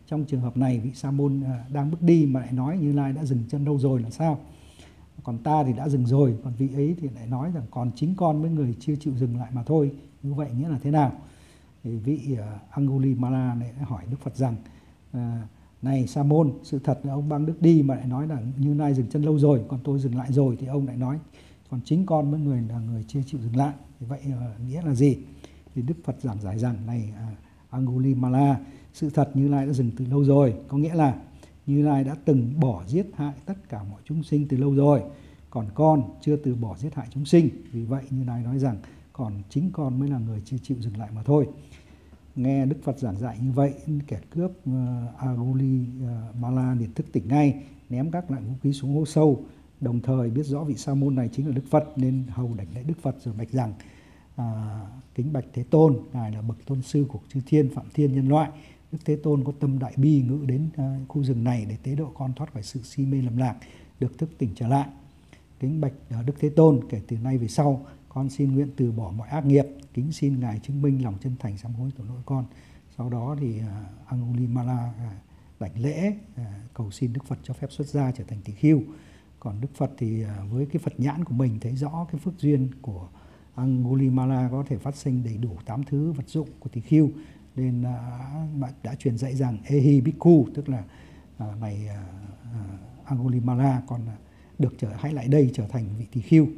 trong trường hợp này vị sa môn đang bước đi mà lại nói Như Lai đã dừng chân đâu rồi là sao? Còn ta thì đã dừng rồi, còn vị ấy thì lại nói rằng còn chính con với người chưa chịu dừng lại mà thôi. Như vậy nghĩa là thế nào? Thì vị Angulimala lại hỏi Đức Phật rằng này Sa môn, sự thật là ông đang bước đi mà lại nói là Như Lai dừng chân lâu rồi, còn tôi dừng lại rồi, thì ông lại nói còn chính con với người là người chưa chịu dừng lại. Thì vậy nghĩa là gì? Thì Đức Phật giảng giải rằng này Angulimala, sự thật Như Lai đã dừng từ lâu rồi, có nghĩa là Như Lai đã từng bỏ giết hại tất cả mọi chúng sinh từ lâu rồi, còn con chưa từ bỏ giết hại chúng sinh. Vì vậy Như Lai nói rằng còn chính con mới là người chưa chịu dừng lại mà thôi. Nghe Đức Phật giảng dạy như vậy, kẻ cướp Angulimala liền thức tỉnh ngay, ném các loại vũ khí xuống hố sâu. Đồng thời biết rõ vị sa môn này chính là Đức Phật nên hầu đảnh lễ Đức Phật rồi bạch rằng kính bạch Thế Tôn, ngài là bậc tôn sư của chư thiên phạm thiên nhân loại. Đức Thế Tôn có tâm đại bi ngự đến khu rừng này để tế độ con thoát khỏi sự si mê lầm lạc, được thức tỉnh trở lại. Kính bạch Đức Thế Tôn, kể từ nay về sau con xin nguyện từ bỏ mọi ác nghiệp, kính xin ngài chứng minh lòng chân thành sám hối tội lỗi con. Sau đó thì Angulimala đảnh lễ cầu xin Đức Phật cho phép xuất gia trở thành tỳ khưu. Còn Đức Phật thì với cái Phật nhãn của mình thấy rõ cái phước duyên của Angulimala có thể phát sinh đầy đủ 8 thứ vật dụng của tỳ khưu, nên đã truyền dạy rằng Ehi Bhikkhu, tức là này Angulimala, con được hãy lại đây trở thành vị tỳ khưu.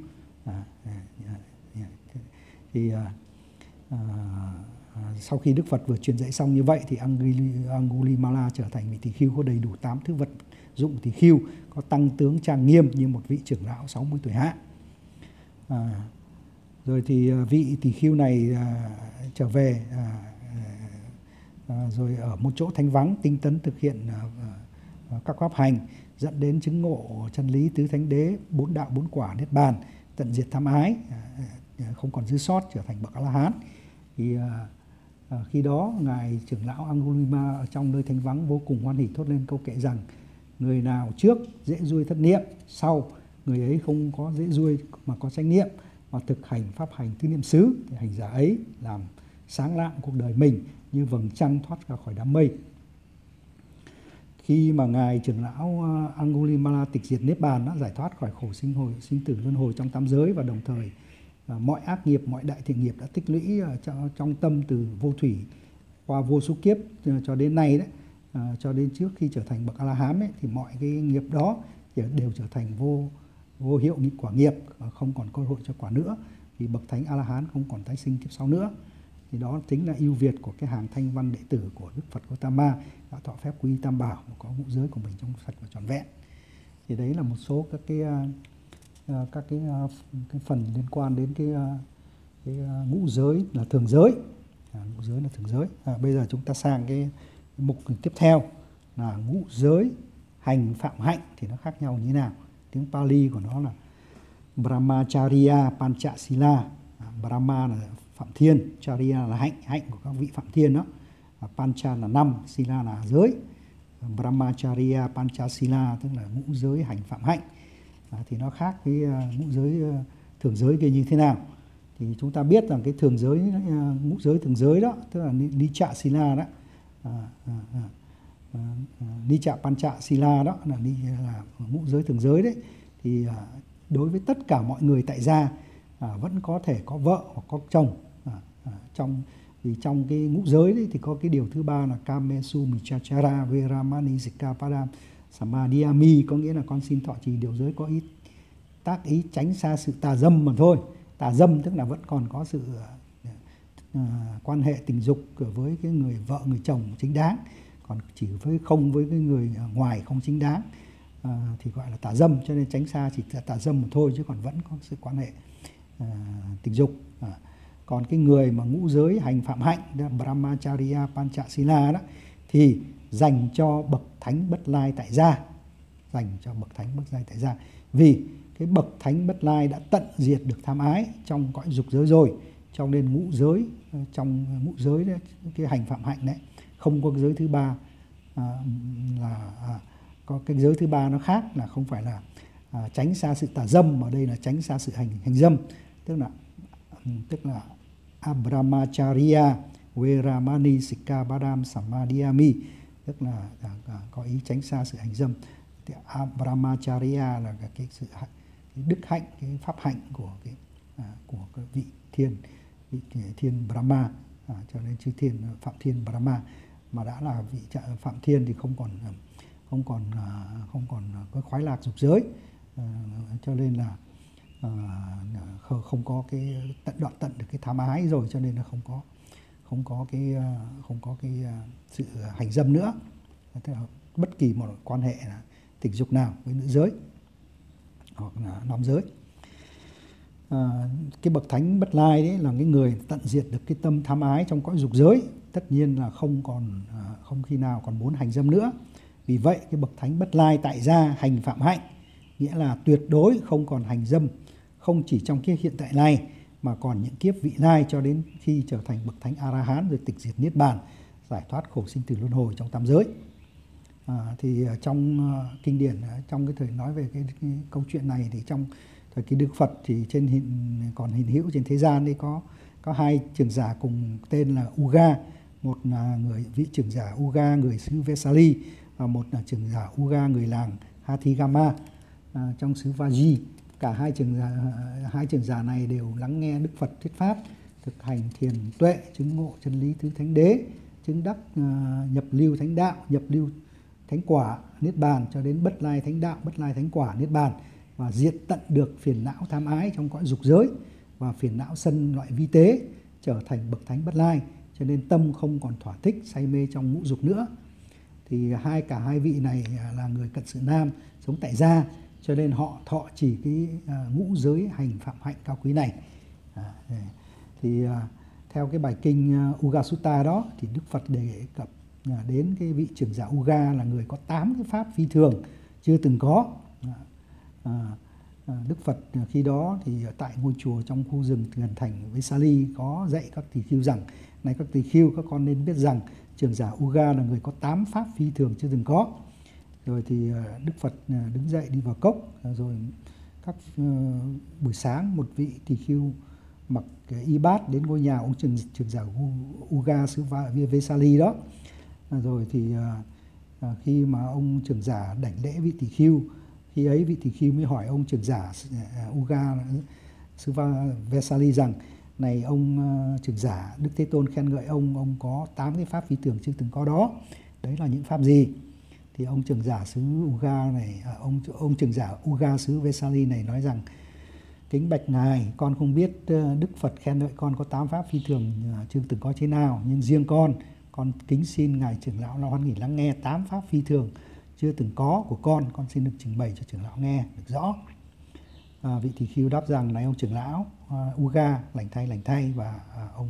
Thì sau khi Đức Phật vừa truyền dạy xong như vậy thì Angulimala trở thành vị tỳ khưu có đầy đủ 8 thứ vật dụng tỳ khưu, có tăng tướng trang nghiêm như một vị trưởng lão 60 tuổi hạ. Rồi thì vị tỳ khưu này trở về rồi ở một chỗ thanh vắng tinh tấn thực hiện các pháp hành dẫn đến chứng ngộ chân lý tứ thánh đế, 4 đạo 4 quả niết bàn, tận diệt tham ái, không còn dư sót, trở thành bậc A La Hán. Thì khi đó ngài trưởng lão Angulimala ở trong nơi thanh vắng vô cùng hoan hỉ thốt lên câu kệ rằng người nào trước dễ ruôi thất niệm, sau người ấy không có dễ ruôi mà có chánh niệm, và thực hành pháp hành tứ niệm xứ, thì hành giả ấy làm sáng lạng cuộc đời mình như vầng trăng thoát ra khỏi đám mây. Khi mà ngài trưởng lão Angulimala tịch diệt niết bàn, đã giải thoát khỏi khổ sinh tử luân hồi trong tam giới, và đồng thời mọi ác nghiệp, mọi đại thiện nghiệp đã tích lũy trong tâm từ vô thủy qua vô số kiếp cho đến nay đấy, cho đến trước khi trở thành bậc A La Hán ấy, thì mọi cái nghiệp đó đều trở thành vô hiệu quả nghiệp, không còn cơ hội cho quả nữa, vì bậc thánh A La Hán không còn tái sinh kiếp sau nữa. Thì đó chính là ưu việt của cái hàng thanh văn đệ tử của Đức Phật Gautama, đã thọ phép quy y tam bảo, có ngũ giới của mình trong sạch và trọn vẹn. Thì đấy là một số các cái phần liên quan đến cái ngũ giới là thường giới. Ngũ giới là thường giới. Bây giờ chúng ta sang cái mục tiếp theo là ngũ giới hành phạm hạnh, thì nó khác nhau như thế nào? Tiếng Pali của nó là Brahmacharya Panchasila. Brahma là phạm thiên, Charya là hạnh của các vị phạm thiên đó. Pancha là 5, Sila là giới. Brahmacharya Panchasila tức là ngũ giới hành phạm hạnh. Thì nó khác với ngũ giới thường giới kia như thế nào? Thì chúng ta biết rằng cái thường giới, ngũ giới thường giới đó, tức là Nicha Sila đó, Nicha Pancha Sila đó là ngũ giới thường giới đấy. Thì đối với tất cả mọi người tại gia vẫn có thể có vợ hoặc có chồng. Vì trong cái ngũ giới đấy thì có cái điều thứ 3 là Kamesu Michachara Veramani Sikkhapadam Samadhiyami, có nghĩa là con xin thọ trì điều giới có tác ý tránh xa sự tà dâm mà thôi. Tà dâm tức là vẫn còn có sự quan hệ tình dục với cái người vợ người chồng chính đáng, còn chỉ với cái người ngoài không chính đáng thì gọi là tà dâm, cho nên tránh xa chỉ là tà dâm mà thôi, chứ còn vẫn có sự quan hệ tình dục. Còn cái người mà ngũ giới hành phạm hạnh, Brahmacharya Panchasila đó, thì dành cho bậc thánh Bất Lai tại gia, dành cho bậc thánh Bất Lai tại gia. Vì cái bậc thánh Bất Lai đã tận diệt được tham ái trong cõi dục giới rồi, cho nên ngũ giới, trong ngũ giới đấy, cái hành phạm hạnh đấy không có cái giới thứ 3, có cái giới thứ 3 nó khác, là không phải là tránh xa sự tà dâm, mà đây là tránh xa sự hành dâm, tức là Brahmacharya Veramani Sikkhapadam Samadhiyami, tức là có ý tránh xa sự hành dâm. Thì Brahmacharya là cái đức hạnh, cái pháp hạnh của cái vị thiên Brahma, cho nên chư thiên Phạm Thiên Brahma. Mà đã là vị Phạm Thiên thì không còn có khoái lạc dục giới, cho nên là không có cái đoạn tận được cái tham ái rồi, cho nên là không có cái sự hành dâm nữa. Tức là bất kỳ một quan hệ tình dục nào với nữ giới hoặc là nam giới. Cái bậc thánh Bất Lai đấy là cái người tận diệt được cái tâm tham ái trong cõi dục giới, tất nhiên là không khi nào còn muốn hành dâm nữa. Vì vậy cái bậc thánh Bất Lai tại gia hành phạm hạnh, nghĩa là tuyệt đối không còn hành dâm, không chỉ trong kiếp hiện tại này mà còn những kiếp vị lai, cho đến khi trở thành bậc thánh A La Hán rồi tịch diệt niết bàn, giải thoát khổ sinh tử luân hồi trong tam giới. Thì trong kinh điển, trong cái thời nói về cái câu chuyện này, thì trong thời kỳ Đức Phật thì còn hiện hữu trên thế gian đây có hai trưởng giả cùng tên là Uga, một là vị trưởng giả Uga người xứ Vesali và một là trưởng giả Uga người làng Hathigama trong xứ Vaji. Cả hai trưởng giả này đều lắng nghe Đức Phật thuyết pháp, thực hành thiền tuệ, chứng ngộ chân lý tứ thánh đế, chứng đắc nhập lưu thánh đạo, nhập lưu thánh quả, niết bàn, cho đến bất lai thánh đạo, bất lai thánh quả, niết bàn, và diệt tận được phiền não tham ái trong cõi dục giới và phiền não sân loại vi tế, trở thành bậc thánh Bất Lai, cho nên tâm không còn thỏa thích say mê trong ngũ dục nữa. Thì cả hai vị này là người cận sự nam, sống tại gia, cho nên họ thọ trì cái ngũ giới hành phạm hạnh cao quý này. Thì theo cái bài kinh Uga Sutta đó thì Đức Phật đề cập đến cái vị trưởng giả Uga là người có 8 cái pháp phi thường chưa từng có. Đức Phật khi đó thì tại ngôi chùa trong khu rừng gần thành Vesali có dạy các tỳ khưu rằng: này các tỳ khưu, các con nên biết rằng trưởng giả Uga là người có 8 pháp phi thường chưa từng có. Rồi thì Đức Phật đứng dậy đi vào cốc, rồi các buổi sáng một vị tỳ khưu mặc y bát đến ngôi nhà ông trưởng giả Uga xứ Vesali đó. Rồi thì khi mà ông trưởng giả đảnh lễ vị tỳ khưu, khi ấy vị tỳ khưu mới hỏi ông trưởng giả Uga xứ Vesali rằng: này ông trưởng giả, Đức Thế Tôn khen ngợi ông có 8 cái pháp phi thường chưa từng có đó, đấy là những pháp gì? Thì ông trưởng giả xứ Uga này, ông trưởng giả Uga xứ Vesali này nói rằng: kính bạch ngài, con không biết Đức Phật khen ngợi con có 8 pháp phi thường chưa từng có thế nào, nhưng riêng con kính xin ngài trưởng lão hoan hỉ lắng nghe 8 pháp phi thường chưa từng có của con xin được trình bày cho trưởng lão nghe được rõ. Vị tỳ khưu đáp rằng: này ông trưởng lão Uga, lành thay, và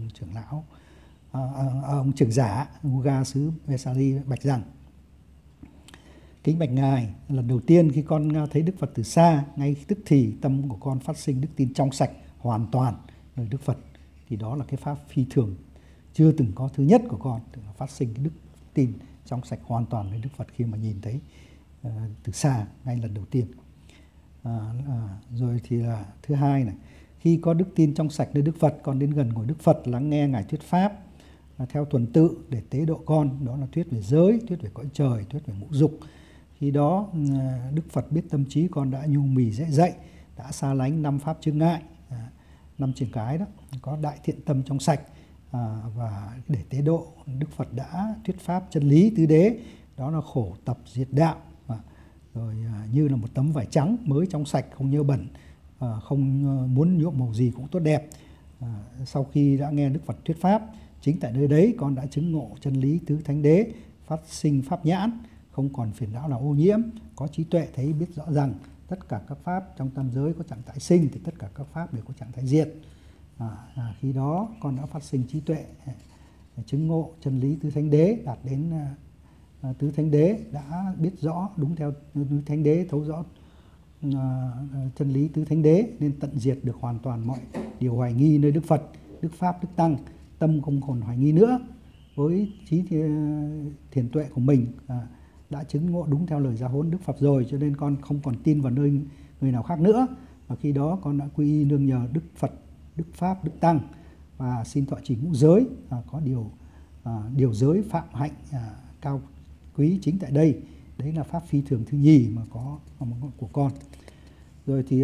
ông trưởng giả Uga xứ Vesali bạch rằng: kính bạch ngài, lần đầu tiên khi con thấy Đức Phật từ xa, ngay tức thì tâm của con phát sinh đức tin trong sạch hoàn toàn nơi Đức Phật. Thì đó là cái pháp phi thường chưa từng có thứ nhất của con, tức là phát sinh cái đức tin trong sạch hoàn toàn nơi Đức Phật khi mà nhìn thấy từ xa ngay lần đầu tiên. Rồi thì là thứ hai này, khi có đức tin trong sạch nơi Đức Phật, con đến gần ngồi Đức Phật lắng nghe ngài thuyết pháp theo tuần tự để tế độ con. Đó là thuyết về giới, thuyết về cõi trời, thuyết về ngũ dục. Khi đó Đức Phật biết tâm trí con đã nhu mì dễ dậy, đã xa lánh 5 pháp chướng ngại, 5 chướng cái đó, có đại thiện tâm trong sạch, và để tế độ Đức Phật đã thuyết pháp chân lý tứ đế, đó là khổ tập diệt đạo, rồi như là một tấm vải trắng mới trong sạch, không nhơ bẩn, không muốn nhuộm màu gì cũng tốt đẹp. Sau khi đã nghe Đức Phật thuyết pháp, chính tại nơi đấy con đã chứng ngộ chân lý tứ thánh đế, phát sinh pháp nhãn, không còn phiền não nào ô nhiễm, có trí tuệ thấy biết rõ rằng tất cả các pháp trong tam giới có trạng thái sinh thì tất cả các pháp đều có trạng thái diệt. Khi đó con đã phát sinh trí tuệ, chứng ngộ chân lý tứ thánh đế, đạt đến tứ thánh đế, đã biết rõ đúng theo tứ thánh đế, thấu rõ chân lý tứ thánh đế, nên tận diệt được hoàn toàn mọi điều hoài nghi nơi Đức Phật, Đức Pháp, Đức Tăng, tâm không còn hoài nghi nữa. Với trí thiền tuệ của mình đã chứng ngộ đúng theo lời giáo huấn Đức Phật rồi, cho nên con không còn tin vào nơi người nào khác nữa. Và khi đó con đã quy y nương nhờ Đức Phật, Đức Pháp, Đức Tăng, và xin thọ trì ngũ giới, có điều giới phạm hạnh cao quý chính tại đây. Đấy là pháp phi thường thứ nhì mà có của con. Rồi thì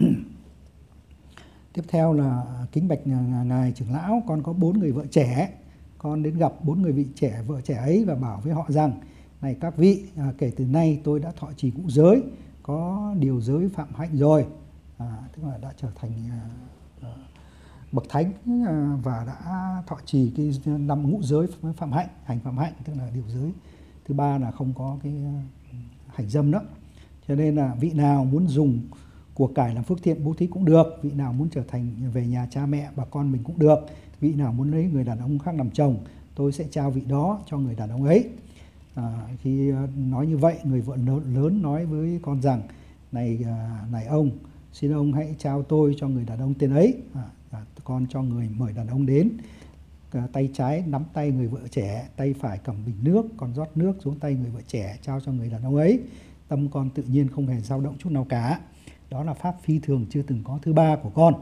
tiếp theo là kính bạch ngài trưởng lão, con có 4 người vợ trẻ. Con đến gặp 4 người vợ trẻ ấy và bảo với họ rằng: này các vị, kể từ nay tôi đã thọ trì ngũ giới, có điều giới phạm hạnh rồi, tức là đã trở thành bậc thánh và đã thọ trì cái 5 ngũ giới phạm hạnh, hành phạm hạnh, tức là điều giới thứ 3 là không có cái hành dâm đó. Cho nên là vị nào muốn dùng của cải làm phước thiện bố thí cũng được, vị nào muốn trở thành về nhà cha mẹ bà con mình cũng được, vị nào muốn lấy người đàn ông khác làm chồng, tôi sẽ trao vị đó cho người đàn ông ấy. Khi nói như vậy, người vợ lớn nói với con rằng: này ông, xin ông hãy trao tôi cho người đàn ông tên ấy. Con cho người mời đàn ông đến, tay trái nắm tay người vợ trẻ, tay phải cầm bình nước, con rót nước xuống tay người vợ trẻ, trao cho người đàn ông ấy. Tâm con tự nhiên không hề dao động chút nào cả. Đó là pháp phi thường chưa từng có thứ 3 của con.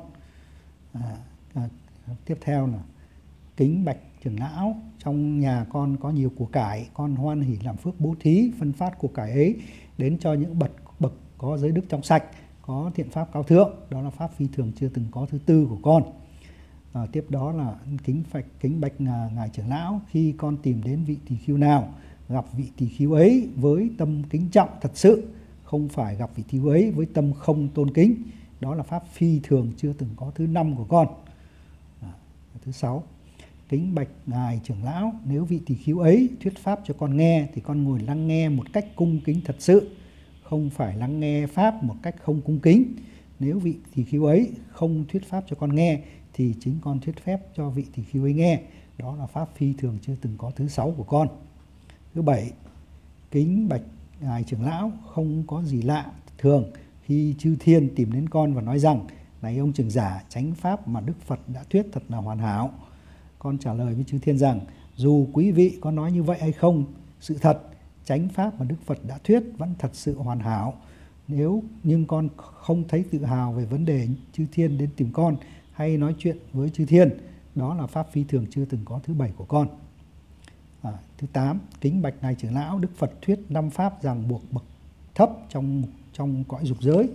Tiếp theo là kính bạch trưởng lão, trong nhà con có nhiều của cải, con hoan hỉ làm phước bố thí, phân phát của cải ấy đến cho những bậc có giới đức trong sạch, có thiện pháp cao thượng. Đó là pháp phi thường chưa từng có thứ 4 của con. Tiếp đó là kính bạch ngài trưởng lão, khi con tìm đến vị tỳ khưu nào, gặp vị tỳ khưu ấy với tâm kính trọng thật sự, không phải gặp vị tỳ khưu ấy với tâm không tôn kính. Đó là pháp phi thường chưa từng có thứ 5 của con. Thứ 6, kính bạch ngài trưởng lão, nếu vị tỳ khưu ấy thuyết pháp cho con nghe thì con ngồi lắng nghe một cách cung kính thật sự, không phải lắng nghe pháp một cách không cung kính. Nếu vị tỳ khưu ấy không thuyết pháp cho con nghe thì chính con thuyết phép cho vị tỳ khưu ấy nghe. Đó là pháp phi thường chưa từng có thứ 6 của con. Thứ 7, kính bạch ngài trưởng lão, không có gì lạ thường khi chư thiên tìm đến con và nói rằng: này ông trưởng giả, chánh pháp mà Đức Phật đã thuyết thật là hoàn hảo. Con trả lời với chư thiên rằng: dù quý vị có nói như vậy hay không, sự thật chánh pháp mà Đức Phật đã thuyết vẫn thật sự hoàn hảo. Nhưng con không thấy tự hào về vấn đề chư thiên đến tìm con hay nói chuyện với chư thiên. Đó là pháp phi thường chưa từng có thứ 7 của con. Thứ 8, kính bạch ngài trưởng lão, Đức Phật thuyết 5 pháp ràng buộc bậc thấp trong cõi dục giới.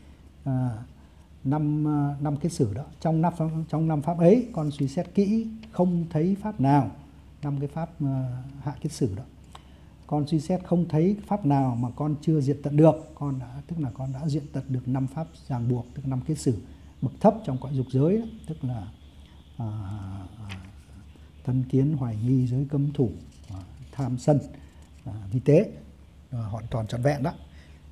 5 cái sử đó, trong 5 pháp ấy con suy xét kỹ không thấy pháp nào, 5 cái pháp hạ kiết sử đó, con suy xét không thấy pháp nào mà con chưa diện tận được. Tức là con đã diện tận được 5 pháp ràng buộc, tức 5 kiết sử bậc thấp trong cõi dục giới đó, tức là thân kiến, hoài nghi, giới cấm thủ, tham sân, vi tế, hoàn toàn trọn vẹn đó.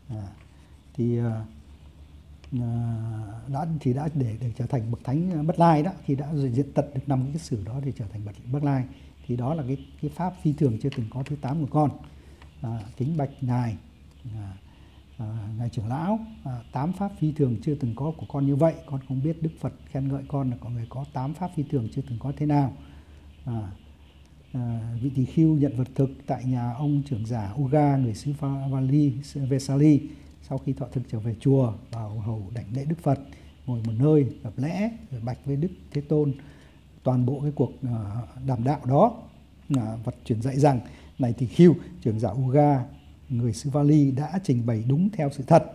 Đã để trở thành bậc thánh Bất Lai đó, khi đã diện tận được 5 cái sử đó thì trở thành bậc Bất Lai. Thì đó là cái pháp phi thường chưa từng có thứ 8 của con. Kính bạch ngài trưởng lão, 8 pháp phi thường chưa từng có của con như vậy. Con không biết Đức Phật khen ngợi con là có người có 8 pháp phi thường chưa từng có thế nào. Vị tỳ khưu nhận vật thực tại nhà ông trưởng giả Uga, người xứ Vesali, sau khi thọ thực trở về chùa, vào hầu đảnh lễ Đức Phật, ngồi một nơi gặp lễ, rồi bạch với Đức Thế Tôn toàn bộ cái cuộc đàm đạo đó. Vật truyền dạy rằng: này tỳ khưu, trưởng giả Uga, người xứ Vali đã trình bày đúng theo sự thật.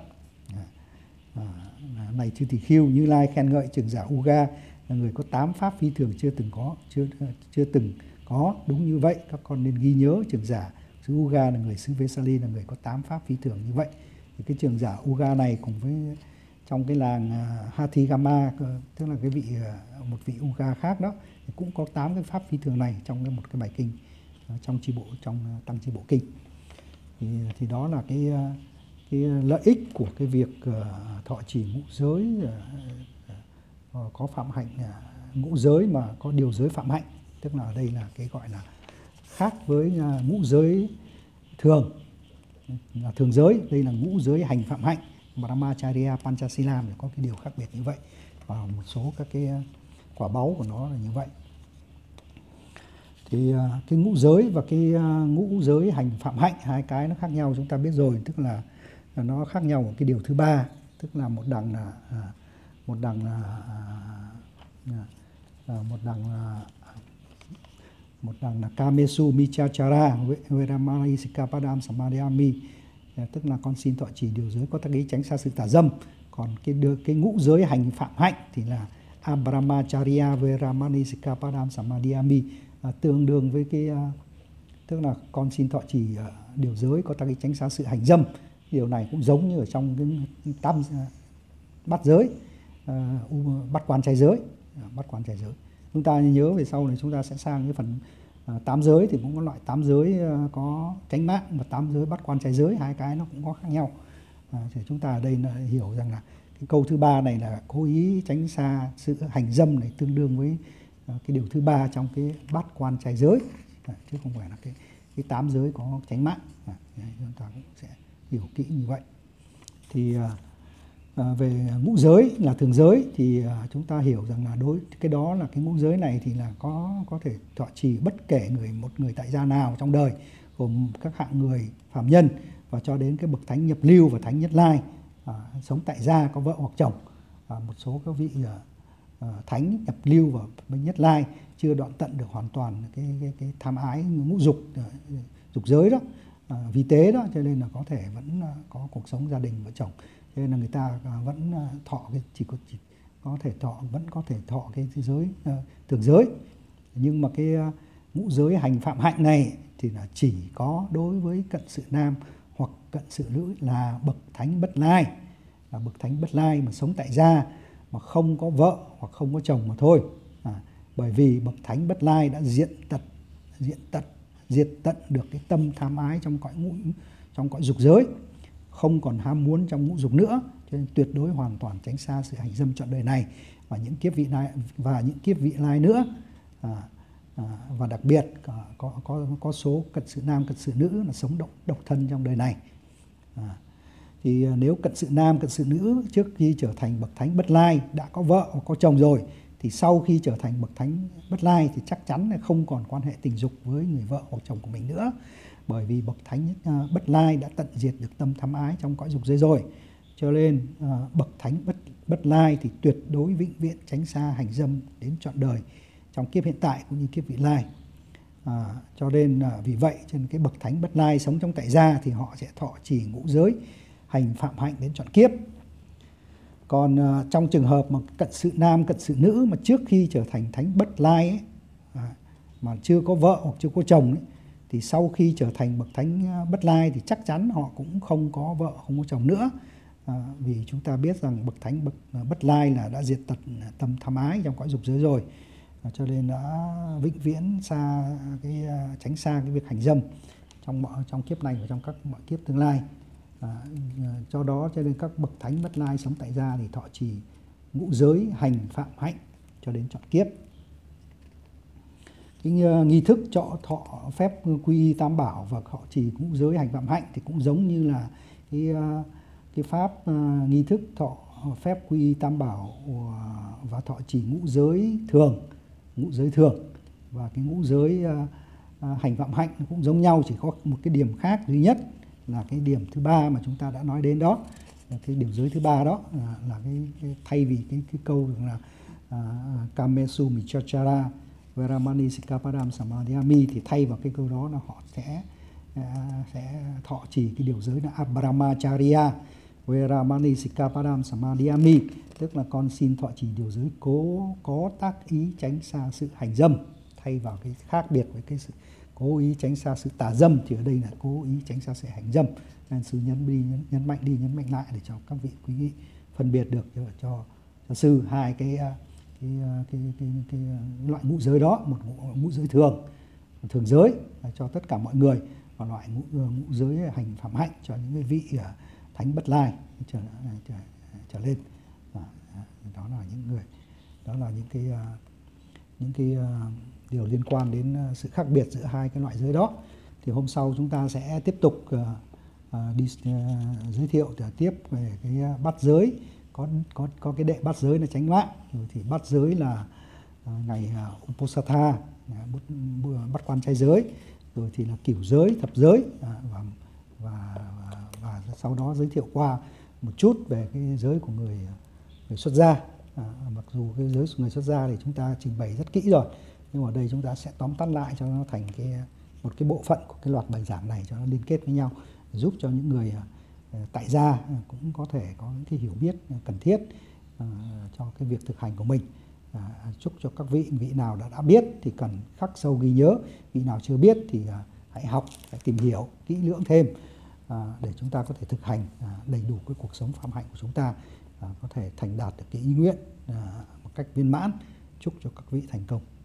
Này chư tỳ khưu, Như Lai khen ngợi trưởng giả Uga là người có 8 pháp phi thường chưa từng có đúng như vậy. Các con nên ghi nhớ trưởng giả xứ Uga là người xứ Vesali là người có 8 pháp phi thường như vậy. Thì cái trưởng giả Uga này cùng với trong cái làng Hathigama, tức là một vị Uga khác đó, thì cũng có 8 cái pháp phi thường này trong một cái bài kinh trong tăng chi bộ kinh. Thì đó là cái lợi ích của cái việc thọ trì ngũ giới, có phạm hạnh ngũ giới mà có điều giới phạm hạnh, tức là ở đây là cái gọi là khác với ngũ giới thường là thường giới, đây là ngũ giới hành phạm hạnh, Brahmacharya, Panchasilam có cái điều khác biệt như vậy, và một số các cái quả báu của nó là như vậy. Thì cái ngũ giới và cái ngũ giới hành phạm hạnh, hai cái nó khác nhau chúng ta biết rồi, tức là nó khác nhau ở cái điều thứ 3, tức là một đằng là một đằng là Kamesu Michachara Veramani Sikkhapadam Samadhiyami, tức là con xin thọ trì điều giới có tác ý tránh xa sự tà dâm. Còn cái ngũ giới hành phạm hạnh thì là Abramacharya Veramani Sikkhapadam Samadhiyami, tương đương với cái tức là con xin thọ trì điều giới có tác ý tránh xa sự hành dâm. Điều này cũng giống như ở trong cái tam bát giới, bát quan trai giới, bát quan trai giới. Chúng ta nhớ về sau này chúng ta sẽ sang cái phần tám giới, thì cũng có loại tám giới có chánh mạng và tám giới bát quan trai giới, hai cái nó cũng có khác nhau. Thì chúng ta ở đây là hiểu rằng là cái câu thứ ba này là cố ý tránh xa sự hành dâm này, tương đương với cái điều thứ ba trong cái bát quan trai giới, chứ không phải là cái tám giới có chánh mạng. Chúng ta cũng sẽ hiểu kỹ như vậy. Thì về ngũ giới là thường giới thì chúng ta hiểu rằng là đối cái đó là cái ngũ giới này thì là có thể thọ trì bất kể một người tại gia nào trong đời, gồm các hạng người phàm nhân và cho đến cái bậc thánh nhập lưu và thánh nhất lai, sống tại gia có vợ hoặc chồng. Một số các vị thánh nhập lưu và bên nhất lai chưa đoạn tận được hoàn toàn cái tham ái ngũ dục, dục giới đó, vi tế đó, cho nên là có thể vẫn có cuộc sống gia đình vợ chồng. Cho nên là người ta vẫn thọ vẫn có thể thọ cái giới thường giới. Nhưng mà cái ngũ giới hành phạm hạnh này thì là chỉ có đối với cận sự nam hoặc cận sự nữ là bậc thánh bất lai, là bậc thánh bất lai mà sống tại gia mà không có vợ hoặc không có chồng mà thôi. Bởi vì bậc thánh bất lai đã diệt tận được cái tâm tham ái trong cõi dục giới, không còn ham muốn trong ngũ dục nữa, cho nên tuyệt đối hoàn toàn tránh xa sự hành dâm trọn đời này và những kiếp vị lai nữa. Và đặc biệt có số cận sự nam cận sự nữ là sống độc thân trong đời này. Thì nếu cận sự nam cận sự nữ trước khi trở thành bậc thánh bất lai đã có vợ hoặc có chồng rồi, thì sau khi trở thành bậc thánh bất lai thì chắc chắn là không còn quan hệ tình dục với người vợ hoặc chồng của mình nữa, bởi vì bậc thánh bất lai đã tận diệt được tâm tham ái trong cõi dục giới rồi. Cho nên bậc thánh bất lai thì tuyệt đối vĩnh viễn tránh xa hành dâm đến trọn đời trong kiếp hiện tại cũng như kiếp vị lai. Cho nên vì vậy cho nên cái bậc thánh bất lai sống trong tại gia thì họ sẽ thọ trì ngũ giới hành phạm hạnh đến trọn kiếp. Còn trong trường hợp mà cận sự nam cận sự nữ mà trước khi trở thành thánh bất lai ấy, mà chưa có vợ hoặc chưa có chồng ấy, thì sau khi trở thành bậc thánh bất lai thì chắc chắn họ cũng không có vợ không có chồng nữa. Vì chúng ta biết rằng bậc thánh bất lai là đã diệt tận tâm tham ái trong cõi dục giới rồi, cho nên đã vĩnh viễn tránh xa cái việc hành dâm trong kiếp này và trong các mọi kiếp tương lai. Do đó cho nên các bậc thánh bất lai sống tại gia thì thọ trì ngũ giới hành phạm hạnh cho đến trọn kiếp. Cái nghi thức thọ phép quy y tam bảo và thọ trì ngũ giới hành phạm hạnh thì cũng giống như là cái pháp nghi thức thọ phép quy y tam bảo và thọ trì ngũ giới thường và cái ngũ giới hành phạm hạnh cũng giống nhau, chỉ có một cái điểm khác duy nhất là cái điểm thứ ba mà chúng ta đã nói đến đó. Cái điểm giới thứ ba đó là cái thay vì cái câu là Kamesu Michachara Veramani Sikkhapadam Samadhiyami thì thay vào cái câu đó là họ sẽ thọ trì cái điều giới là Abramacharya Veramani Sikkhapadam Samadhiyami, tức là con xin thọ trì điều giới có tác ý tránh xa sự hành dâm, thay vào cái khác biệt với cái sự cố ý tránh xa sự tà dâm thì ở đây là cố ý tránh xa sự hành dâm. Nên sư nhấn mạnh lại để cho các vị quý vị phân biệt được cho sư hai cái loại ngũ giới đó, một ngũ giới thường giới cho tất cả mọi người và loại ngũ giới hành phạm hạnh cho những vị thánh bất lai trở lên. Đó là những cái điều liên quan đến sự khác biệt giữa hai cái loại giới đó. Thì hôm sau chúng ta sẽ tiếp tục giới thiệu tiếp về cái bát giới. Có cái đệ bát giới là chánh mạng, rồi thì bát giới là ngày Uposatha, bát quan trai giới, rồi thì là cửu giới, thập giới, và sau đó giới thiệu qua một chút về cái giới của người xuất gia. Mặc dù cái giới của người xuất gia thì chúng ta trình bày rất kỹ rồi, Nhưng ở đây chúng ta sẽ tóm tắt lại cho nó thành một cái bộ phận của cái loạt bài giảng này cho nó liên kết với nhau, giúp cho những người tại gia cũng có thể có những cái hiểu biết cần thiết cho cái việc thực hành của mình. Chúc cho các vị nào đã biết thì cần khắc sâu ghi nhớ, vị nào chưa biết thì hãy học, hãy tìm hiểu kỹ lưỡng thêm để chúng ta có thể thực hành đầy đủ cái cuộc sống phạm hạnh của chúng ta, có thể thành đạt được cái ý nguyện một cách viên mãn. Chúc cho các vị thành công.